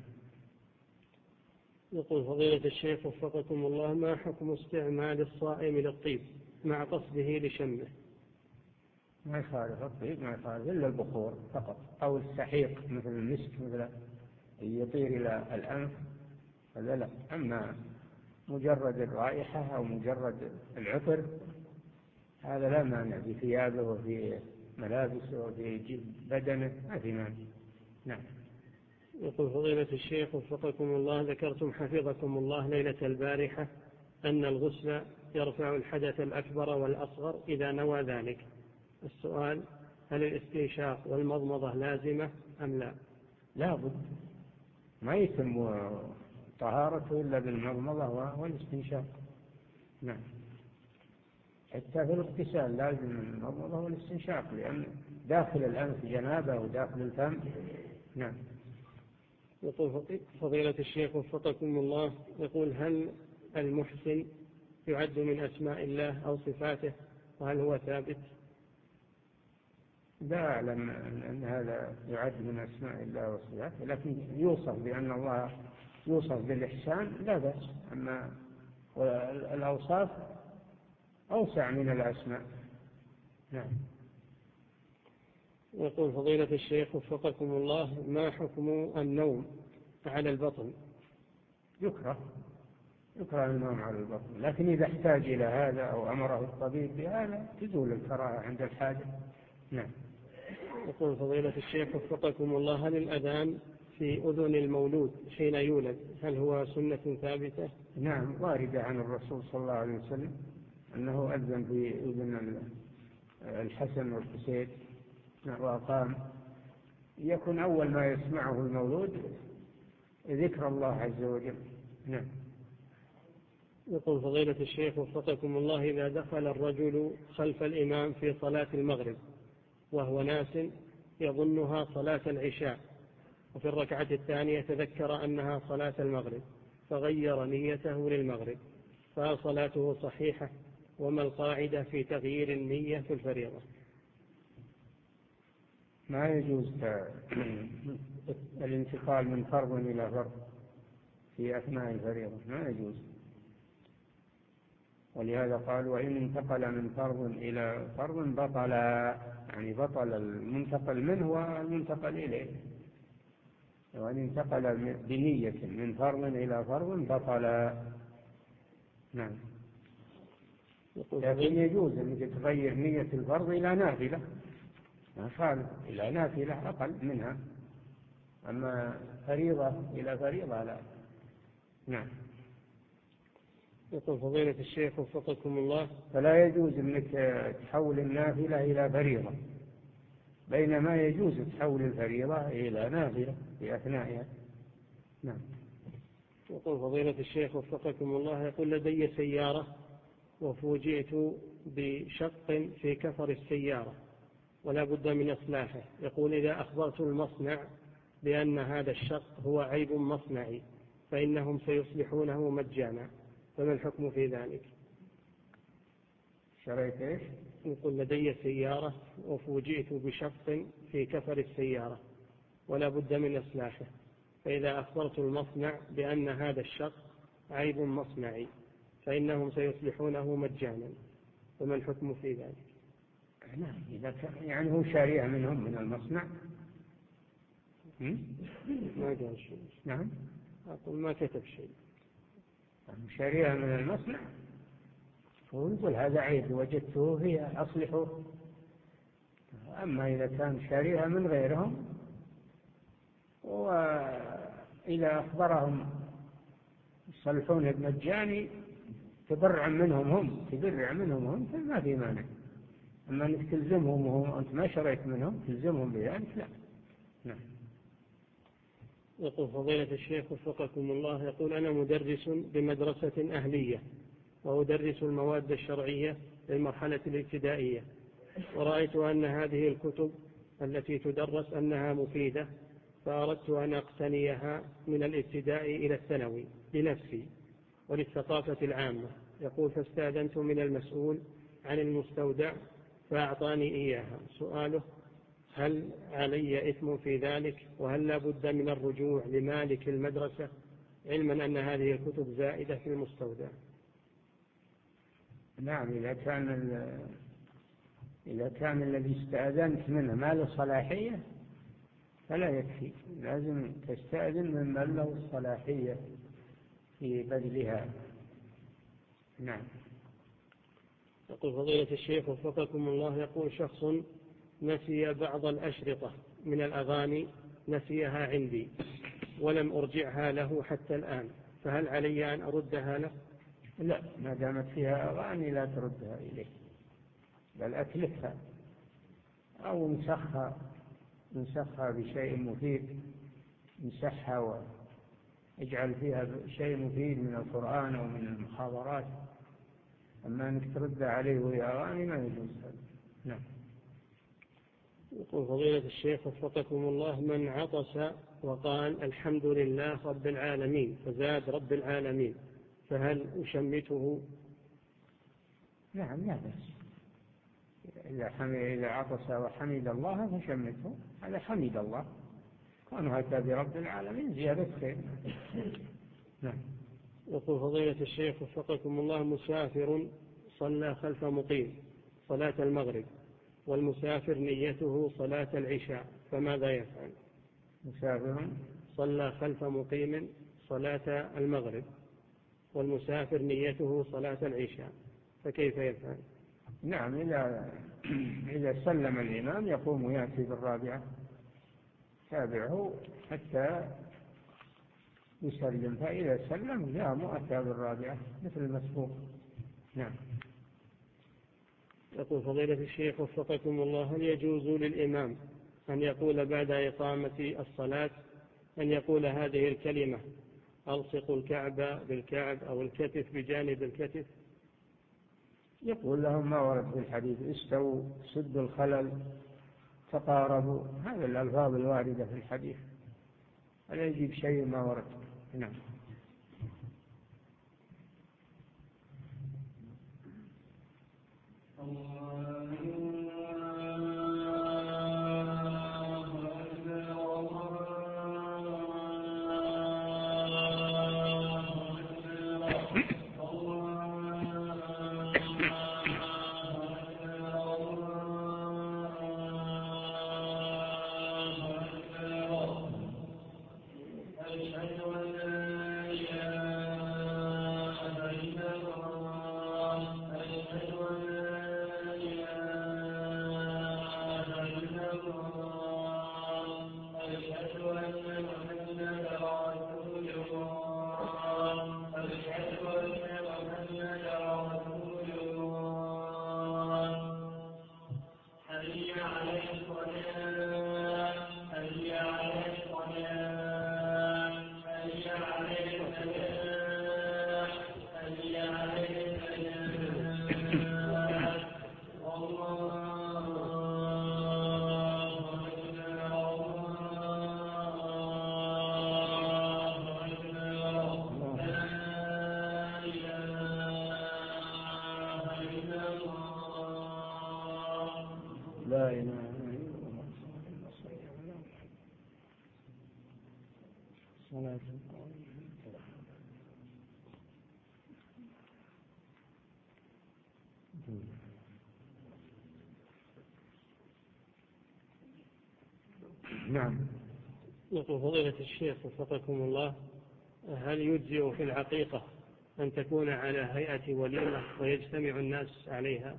يقول فضيلة الشيخ وفقكم الله، ما حكم استعمال الصائم للطيب مع قصده لشمه؟ ما يخالف الطيب، ما يخالف إلا البخور فقط، أو السحيق مثل المسك، مثل يطير إلى الأنف، هذا لا. أما مجرد الرائحة أو مجرد العطر هذا لا مانع، في ثيابه وفي ملابسه وفي بدنه ما في مانع. نعم. يقول فضيلة الشيخ وفقكم الله، ذكرتم حفظكم الله ليلة البارحة أن الغسل يرفع الحدث الأكبر والأصغر إذا نوى ذلك. السؤال: هل الاستنشاق والمضمضة لازمة أم لا؟ لا بد، ما يتم طهارته إلا بالمضمضة والاستنشاق. نعم. حتى في الاغتسال لازم المضمضة والاستنشاق، لأن داخل الأنف جنابة وداخل الفم. نعم. يقول فضيلة الشيخ وفقكم الله، يقول هل المحسن يعد من أسماء الله أو صفاته، وهل هو ثابت؟ لا أعلم أن هذا يعد من أسماء الله وصفاته، لكن يوصف بأن الله يوصف بالإحسان لا بأس. أما الأوصاف أوسع من الأسماء. نعم. يقول فضيلة الشيخ وفقكم الله، ما حكم النوم على البطن؟ يكره يكره النوم على البطن، لكن إذا احتاج إلى هذا أو أمره الطبيب بهذا تزول الكراهة عند الحاجة. نعم. يقول فضيلة الشيخ وفقكم الله، هل الأذان في أذن المولود حين يولد هل هو سنة ثابتة؟ نعم، واردة عن الرسول صلى الله عليه وسلم أنه أذن في أذن الحسن والحسين وقام يكون أول ما يسمعه المولود ذكر الله عز وجل. نعم. يقول فضيلة الشيخ وفقكم الله، إذا دخل الرجل خلف الإمام في صلاة المغرب وهو ناس يظنها صلاة العشاء، وفي الركعة الثانية تذكر أنها صلاة المغرب فغير نيته للمغرب، فهل صلاته صحيحة؟ وما القاعدة في تغيير النية في الفريضة؟ ما يجوز الانتقال من فرض إلى فرض في أثناء الفريضة، ما يجوز. ولهذا قال: وإن انتقل من فرض إلى فرض بطل، يعني بطل المنتقل منه والمنتقل إليه. وإن انتقل بنية من فرض إلى فرض بطل. نعم. لكن يجوز أنك تغير نية الفرض إلى نافلة، ما خالف، إلى نافلة أقل منها، أما فريضة إلى فريضة لا. نعم. يقول فضيلة الشيخ وفقكم الله، فلا يجوز أنك تحول النافلة إلى فريضة، بينما يجوز تحول الفريضة إلى نافلة في أثنائها. نعم. يقول فضيلة الشيخ وفقكم الله، يقول لدي سيارة وفوجئت بشق في كفر السيارة ولا بد من إصلاحه. يقول إذا أخبرت المصنع بأن هذا الشق هو عيب مصنعي فإنهم سيصلحونه مجانا، فما الحكم في ذلك؟ شريت إيش؟ يقول لدي سيارة وفوجئت بشق في كفر السيارة ولا بد من إصلاحه، فإذا أخبرت المصنع بأن هذا الشق عيب مصنعي فإنهم سيصلحونه مجانا، فما الحكم في ذلك؟ نعم، إذا كان يعني هو شاريها منهم من المصنع. ما قال شيء. نعم، أقول ما كتب شيء. شاريها من المصنع ونقول هذا عيب وجدته هي أصلحه. أما إذا كان شاريها من غيرهم وإذا أخبرهم يصلحونه بمجاني تبرع منهم هم تبرع منهم هم فما في مانع. أما أنك تلزمهم وهم أنت ما شريت منهم تلزمهم بذلك لا. نعم. يقول فضيلة الشيخ وفقكم الله، يقول أنا مدرس بمدرسة أهلية وأدرس المواد الشرعية للمرحلة الابتدائية، ورأيت أن هذه الكتب التي تدرس أنها مفيدة فأردت أن أقتنيها من الابتداء إلى الثانوي لنفسي وللثقافة العامة. يقول فاستأذنت من المسؤول عن المستودع فأعطاني إياها. سؤاله هل علي إثم في ذلك وهل لا بد من الرجوع لمالك المدرسة علما أن هذه الكتب زائدة في المستودع؟ نعم، إذا كان إذا كان الذي استأذنت منه ما له صلاحية فلا يكفي، لازم تستأذن من من له الصلاحية في بذلها. نعم. يقول فضيلة الشيخ وفقكم الله، يقول شخص نسي بعض الأشرطة من الأغاني نسيها عندي ولم أرجعها له حتى الآن، فهل علي أن أردها له؟ لا، ما دامت فيها أغاني لا تردها إليه، بل أتلفها أو انسخها انسخها بشيء مفيد، انسخها واجعل فيها شيء مفيد من القرآن أو من المحاضرات. أما أنك تردها عليه وهي أغاني ما يجوز هذا. نعم. يقول فضيلة الشيخ وفقكم الله، من عطس وقال الحمد لله رب العالمين فزاد رب العالمين فهل أشمته؟ نعم لا بأس، إذا عطس وحمد الله فشمته، هذا حمد الله، كانوا هكذا برب العالمين زيادة خير. نعم. يقول فضيلة الشيخ وفقكم الله، مسافر صلى خلف مقيم صلاة المغرب والمسافر نيته صلاة العشاء فماذا يفعل؟ مسافر صلى خلف مقيم صلاة المغرب والمسافر نيته صلاة العشاء فكيف يفعل؟ نعم، إذا إذا سلم الإمام يقوم ويأتي بالرابعة تابعه حتى يسلم، فإذا سلم لا مؤتى بالرابعة مثل المسبوق. نعم. يقول فضيلة الشيخ وفقكم الله، هل يجوز للإمام أن يقول بعد إقامة الصلاة أن يقول هذه الكلمة ألصق الكعب بالكعب أو الكتف بجانب الكتف؟ يقول لهم ما ورد في الحديث استووا سدوا الخلل تقاربوا، هذه الألفاظ الواردة في الحديث، ولا يجيب شيء ما ورد. نعم. لا إله إلا الله. صلاة نعم. يقول فضيلة الشيخ وفقكم الله، هل يجزئ في العقيقة أن تكون على هيئة وليمة ويجتمع الناس عليها؟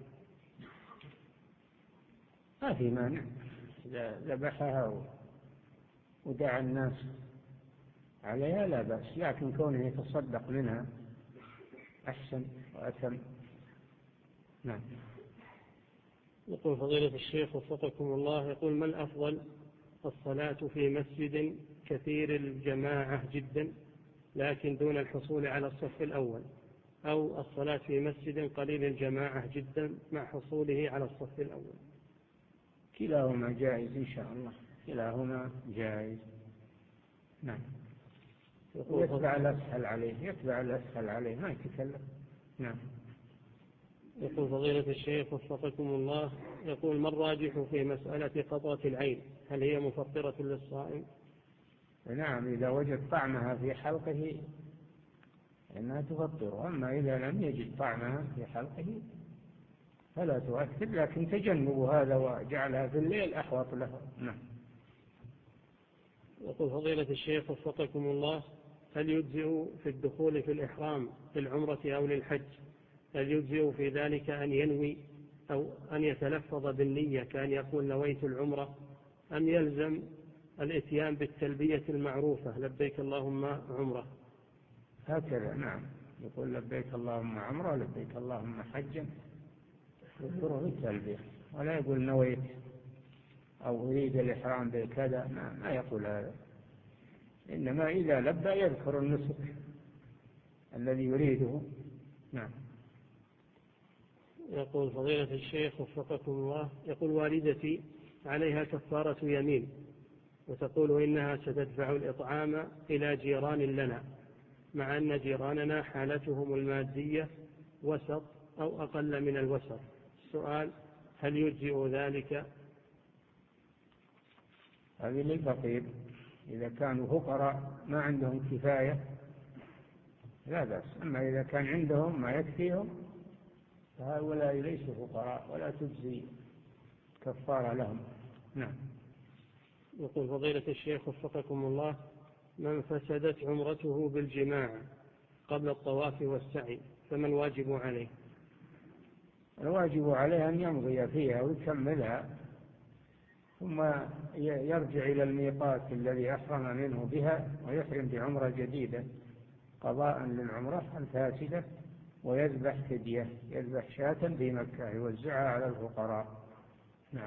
ما في مانع إذا ذبحها ودعا الناس عليها لا بأس، لكن كونه يتصدق منها أحسن وأتم. نعم. يقول فضيلة الشيخ وفقكم الله، يقول ما الأفضل، الصلاة في مسجد كثير الجماعة جدا لكن دون الحصول على الصف الأول، أو الصلاة في مسجد قليل الجماعة جدا مع حصوله على الصف الأول؟ كلاهما جائز إن شاء الله، كلاهما جائز. نعم. يتبع الأسهل عليه، يتبع الأسهل عليه ما يتكلم. نعم. يقول فضيلة الشيخ وفقكم الله، يقول ما الراجح في مسألة قطرة العين، هل هي مفطرة للصائم؟ نعم، إذا وجد طعمها في حلقه إنها تفطر، أما إذا لم يجد طعمها في حلقه فلا تؤثر، لكن تجنبوا هذا وجعلها في الليل أحوط له. نعم. يقول فضيلة الشيخ وفقكم الله، هل يجزئ في الدخول في الإحرام للعمرة أو للحج، هل يجزئ في ذلك أن ينوي أو أن يتلفظ بالنية كأن يقول نويت العمرة، أم يلزم الإتيان بالتلبية المعروفة لبيك اللهم عمرة؟ هكذا. نعم، يقول لبيك اللهم عمرة لبيك اللهم حجا، يذكره بالتلبية ولا يقول نويت أو أريد الإحرام بكذا، ما, ما يقول هذا، إنما إذا لبى يذكر النسك الذي يريده. نعم. يقول فضيلة الشيخ وفقكم الله، يقول والدتي عليها كفارة يمين وتقول إنها ستدفع الإطعام إلى جيران لنا، مع أن جيراننا حالتهم المادية وسط أو أقل من الوسط. السؤال هل يجزئ ذلك؟ هذه للفقير، إذا كانوا فقراء ما عندهم كفاية لا بأس، أما إذا كان عندهم ما يكفيهم فهؤلاء ليسوا فقراء ولا تجزي كفارة لهم. نعم. يقول فضيلة الشيخ وفقكم الله، من فسدت عمرته بالجماع قبل الطواف والسعي فما الواجب عليه؟ الواجب عليه أن يمضي فيها ويكملها، ثم يرجع إلى الميقات الذي أحرم منه بها ويحرم بعمرة جديدة قضاء للعمرة الفاسدة، ويذبح فدية، يذبح شاة في مكة يوزعها على الفقراء. نعم.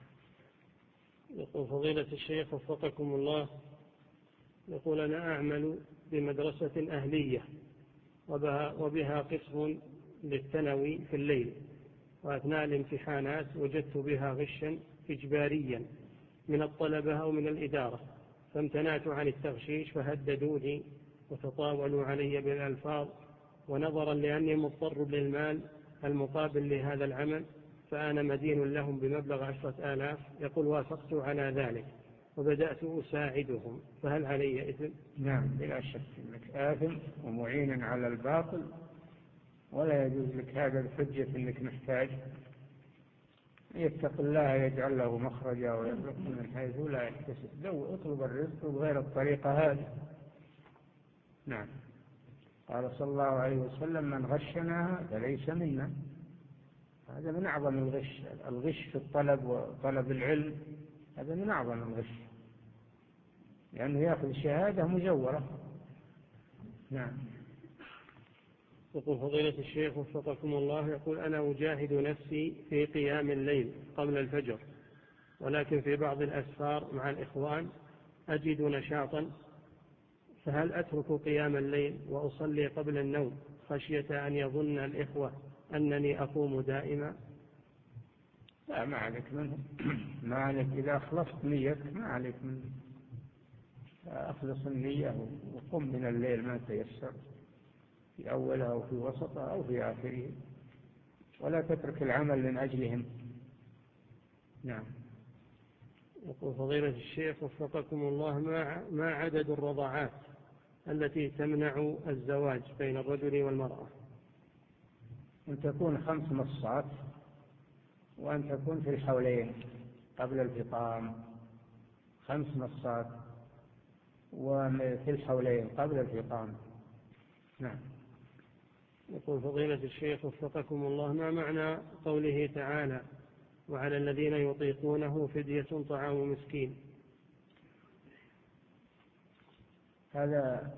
يقول فضيلة الشيخ وفقكم الله، يقول أنا أعمل بمدرسة أهلية وبها, وبها قسم للثانوي في الليل، وأثناء الامتحانات وجدت بها غشا إجباريا من الطلبة أو من الإدارة، فامتنعت عن التغشيش فهددوني وتطاولوا علي بالألفاظ، ونظرا لأني مضطر للمال المقابل لهذا العمل فأنا مدين لهم بمبلغ عشرة آلاف. يقول وافقت على ذلك وبدأت أساعدهم، فهل علي إثم؟ نعم، بلا شك أنك آثم ومعين على الباطل، ولا يجوز لك هذا الحجة أنك محتاج. يتق الله يجعل له مخرجا ويرزقه من حيث لا يحتسب، لو اطلب الرزق بغير الطريقة هذه. نعم. قال صلى الله عليه وسلم من غشنا فليس منا. هذا من أعظم الغش، الغش في الطلب وطلب العلم هذا من أعظم الغش، لأنه يأخذ شهادة مزورة. نعم. يقول فضيلة الشيخ وفقكم الله، يقول أنا أجاهد نفسي في قيام الليل قبل الفجر، ولكن في بعض الأسفار مع الإخوان أجد نشاطا، فهل أترك قيام الليل وأصلي قبل النوم خشية أن يظن الإخوة أنني أقوم دائما؟ لا، ما عليك منه، ما عليك إذا أخلصت نيتك ما عليك منه، أخلص النية وقم من الليل ما تيسر في أولها أو في وسطها أو في آخره، ولا تترك العمل من أجلهم. نعم. يقول فضيلة الشيخ وفقكم الله، ما عدد الرضاعات التي تمنع الزواج بين الرجل والمرأة؟ أن تكون خمس مصات، وأن تكون في الحولين قبل الفطام، خمس مصات وفي الحولين قبل الفطام. نعم. يقول فضيلة الشيخ وفقكم الله، ما معنى قوله تعالى وعلى الذين يطيقونه فدية طعام مسكين؟ هذا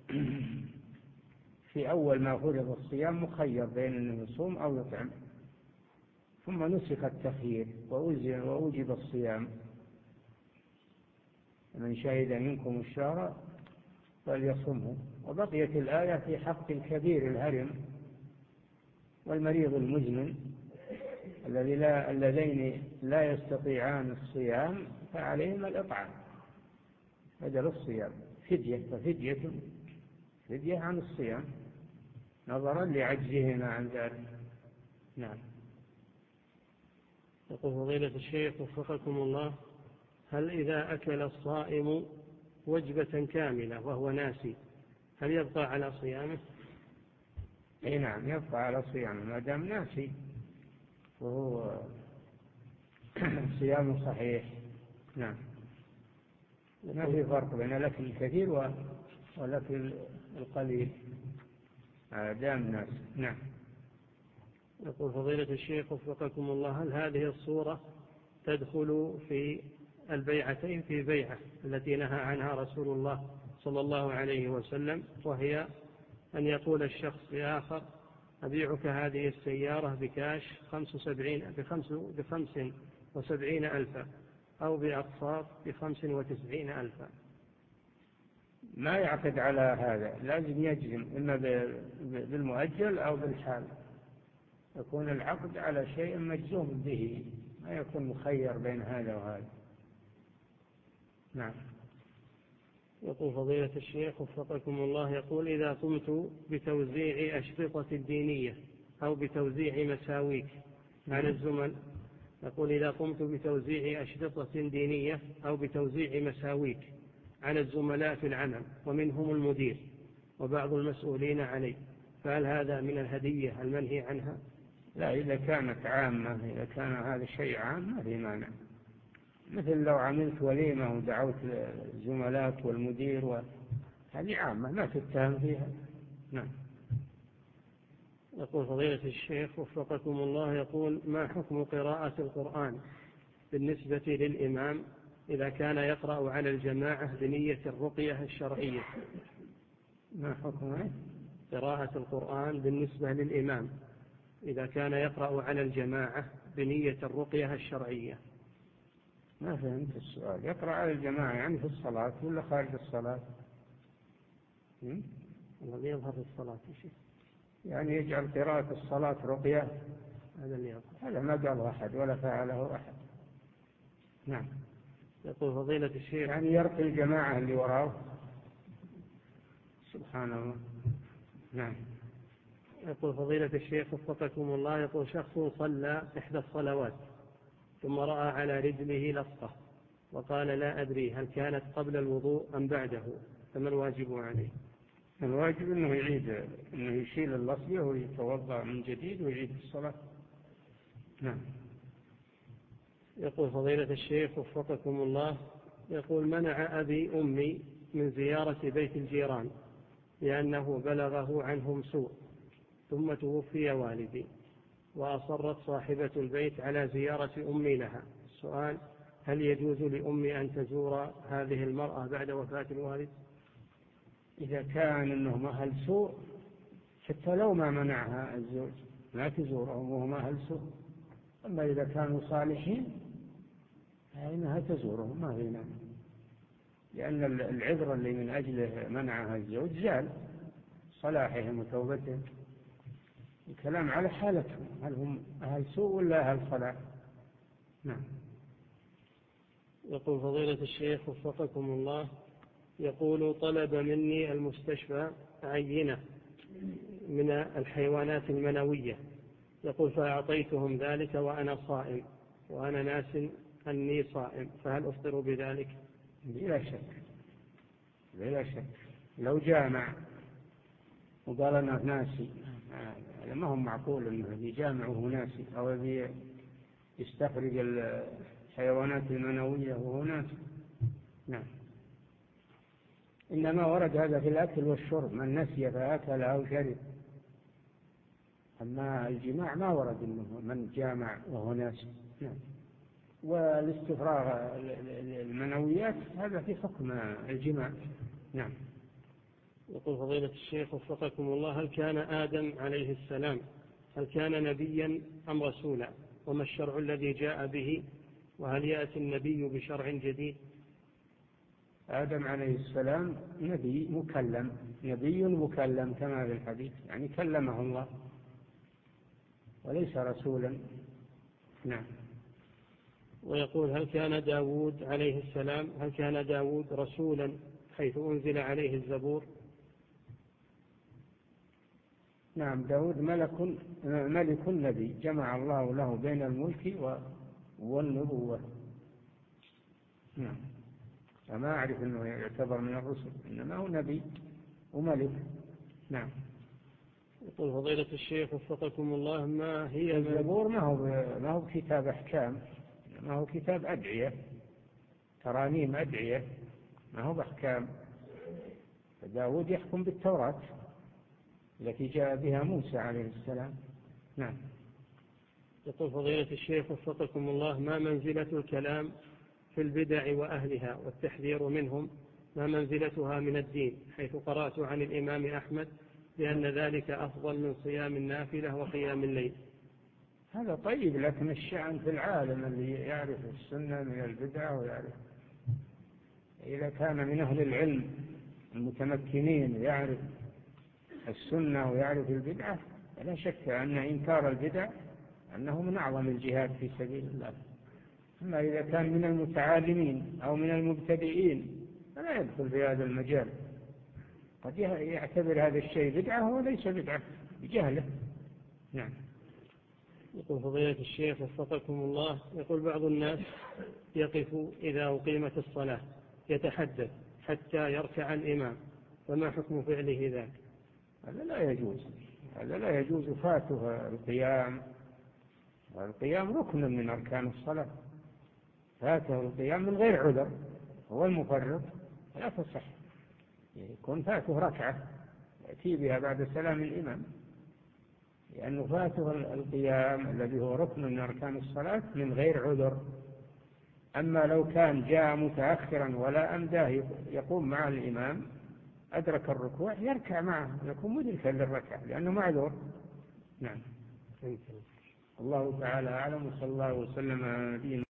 في أول ما فرض الصيام مخير بين أنه يصوم أو يطعم، ثم نسخ التخيير وأوجب الصيام. من شهد منكم الشهر فليصمه. وبقيت الآية في حق الكبير الهرم والمريض المزمن الذي لا اللذين لا يستطيعان الصيام فعليهم الإطعام بدل الصيام، فدية، ففدية فدية عن الصيام نظرا لعجزهما عن ذلك. نعم. يقول فضيلة الشيخ وفقكم الله، هل إذا أكل الصائم وجبة كاملة وهو ناسي هل يبقى على صيامه؟ اي نعم، يبقى على صيامه ما دام ناسي، وهو صيام صحيح. نعم. ما في فرق بين الأكل الكثير والأكل القليل على دام ناسي. نعم. يقول فضيلة الشيخ وفقكم الله، هل هذه الصورة تدخل في البيعتين في بيعة التي نهى عنها رسول الله صلى الله عليه وسلم، وهي أن يقول الشخص لآخر أبيعك هذه السيارة بكاش خمس وسبعين بخمس, بخمس وسبعين ألفا أو بأقساط بخمس وتسعين ألفا؟ ما يعقد على هذا، لازم يجزم إما بالمؤجل أو بالحال، يكون العقد على شيء مجزوم به، ما يكون مخير بين هذا وهذا. نعم. يقول فضيلة الشيخ وفقكم الله، يقول إذا قمت بتوزيع أشرطة الدينية أو بتوزيع مساويك على الزملاء، يقول إذا قمت بتوزيع أشرطة دينية أو بتوزيع مساويك على الزملاء في العمل ومنهم المدير وبعض المسؤولين عليه، فهل هذا من الهدية المنهي عنها؟ لا، إذا كانت عامة، إذا كان هذا الشيء عام ما في مانع، مثل لو عملت وليمة ودعوت الزملاء والمدير وهذه عامة ما تتهم فيها. نعم. يقول فضيلة الشيخ وفقكم الله، يقول ما حكم قراءة القرآن بالنسبة للإمام إذا كان يقرأ على الجماعة بنية الرقية الشرعية؟ ما حكم قراءة القرآن بالنسبة للإمام إذا كان يقرأ على الجماعة بنية الرقية الشرعية؟ ما فهمت السؤال. يقرأ على الجماعة يعني في الصلاة ولا خارج الصلاة؟ والله يظهر في الصلاة شيء، يعني يجعل قراءة الصلاة رقية، هذا اللي يظهر. هذا ما قاله أحد ولا فعله أحد. نعم. يقول فضيلة الشيخ يعني يرقي الجماعة اللي وراه. سبحان الله. نعم. يقول فضيلة الشيخ وفقكم الله، يقول شخص صلى إحدى الصلوات ثم رأى على رجله لصقة وقال لا أدري هل كانت قبل الوضوء أم بعده، فما الواجب عليه؟ الواجب أنه يعيد، أنه يشيل اللصقة ويتوضأ من جديد ويعيد الصلاة. نعم. يقول فضيلة الشيخ وفقكم الله، يقول منع أبي أمي من زيارة بيت الجيران لأنه بلغه عنهم سوء، ثم توفي والدي وأصرت صاحبة البيت على زيارة أمي لها. السؤال: هل يجوز لأمي أن تزور هذه المرأة بعد وفاة الوالد؟ إذا كان أنهم أهل سوء حتى لو ما منعها الزوج لا تزورهم وهم أهل سوء، أما إذا كانوا صالحين فإنها تزورهم ما فينا، لأن العذر اللي من أجله منعها الزوج زال صلاحهم وتوبتهم. الكلام على حالتهم، هل هم أهل سوء ولا أهل صلاح. نعم. يقول فضيلة الشيخ وفقكم الله، يقول طلب مني المستشفى عينة من الحيوانات المنوية، يقول فأعطيتهم ذلك وأنا صائم، وأنا ناس أني صائم فهل أفطر بذلك؟ بلا شك بلا شك. لو جامع وقال أنا ناسي، هذا ما هو معقول أنه يجامع وهو ناسي، أو يستخرج الحيوانات المنوية وهو ناسي. نعم. إنما ورد هذا في الأكل والشرب، من نسي فأكل أو شرب. أما الجماع ما ورد أنه من جامع وهو ناسي. نعم. والاستفراغ المنويات هذا في حكم الجماع. نعم. يقول فضيلة الشيخ وفقكم الله، هل كان آدم عليه السلام هل كان نبيا أم رسولا؟ وما الشرع الذي جاء به؟ وهل يأتي النبي بشرع جديد؟ آدم عليه السلام نبي مكلم، نبي مكلم كما في الحديث، يعني كلمه الله وليس رسولا. نعم. ويقول هل كان داود عليه السلام هل كان داود رسولا حيث أنزل عليه الزبور؟ نعم، داود ملك ملك نبي، جمع الله له بين الملك والنبوة. نعم. فما أعرف أنه يعتبر من الرسل، إنما هو نبي وملك. نعم. يقول فضيلة الشيخ وفقكم الله، ما هي الزبور ما هو ما هو كتاب أحكام، ما هو كتاب أدعية، ترانيم أدعية، ما هو بأحكام. داود يحكم بالتوراة التي جاء بها موسى عليه السلام. نعم. يقول فضيلة الشيخ وفقكم الله، ما منزلة الكلام في البدع وأهلها والتحذير منهم؟ ما منزلتها من الدين؟ حيث قرأت عن الإمام أحمد بأن ذلك أفضل من صيام النافلة وقيام الليل. هذا طيب، لكن الشأن في العالم اللي يعرف السنة من البدع ويعرف، إذا كان من أهل العلم المتمكنين يعرف السنة ويعرف البدعة، لا شك أن إنكار البدع أنه من أعظم الجهاد في سبيل الله. أما إذا كان من المتعالمين أو من المبتدئين فلا يدخل في هذا المجال، قد يعتبر هذا الشيء بدعة وليس بدعة بجهله. نعم. يقول فضيلة الشيخ وفقكم الله، يقول بعض الناس يقف إذا أقيمت الصلاة يتحدث حتى يركع الإمام، فما حكم فعله ذاك؟ هذا لا يجوز، هذا لا يجوز، فاته القيام، والقيام ركن من أركان الصلاة، فاته القيام من غير عذر، هو المفرط لا تصح، يكون فاته ركعة يأتي بها بعد سلام الإمام، لأنه فاته القيام الذي هو ركن من أركان الصلاة من غير عذر. أما لو كان جاء متأخرا ولا أمداه يقوم مع الإمام، أدرك الركوع يركع معه، يكون مدركا للركعة لأنه معذور. نعم. الله تعالى أعلم، وصلى الله وسلم على نبينا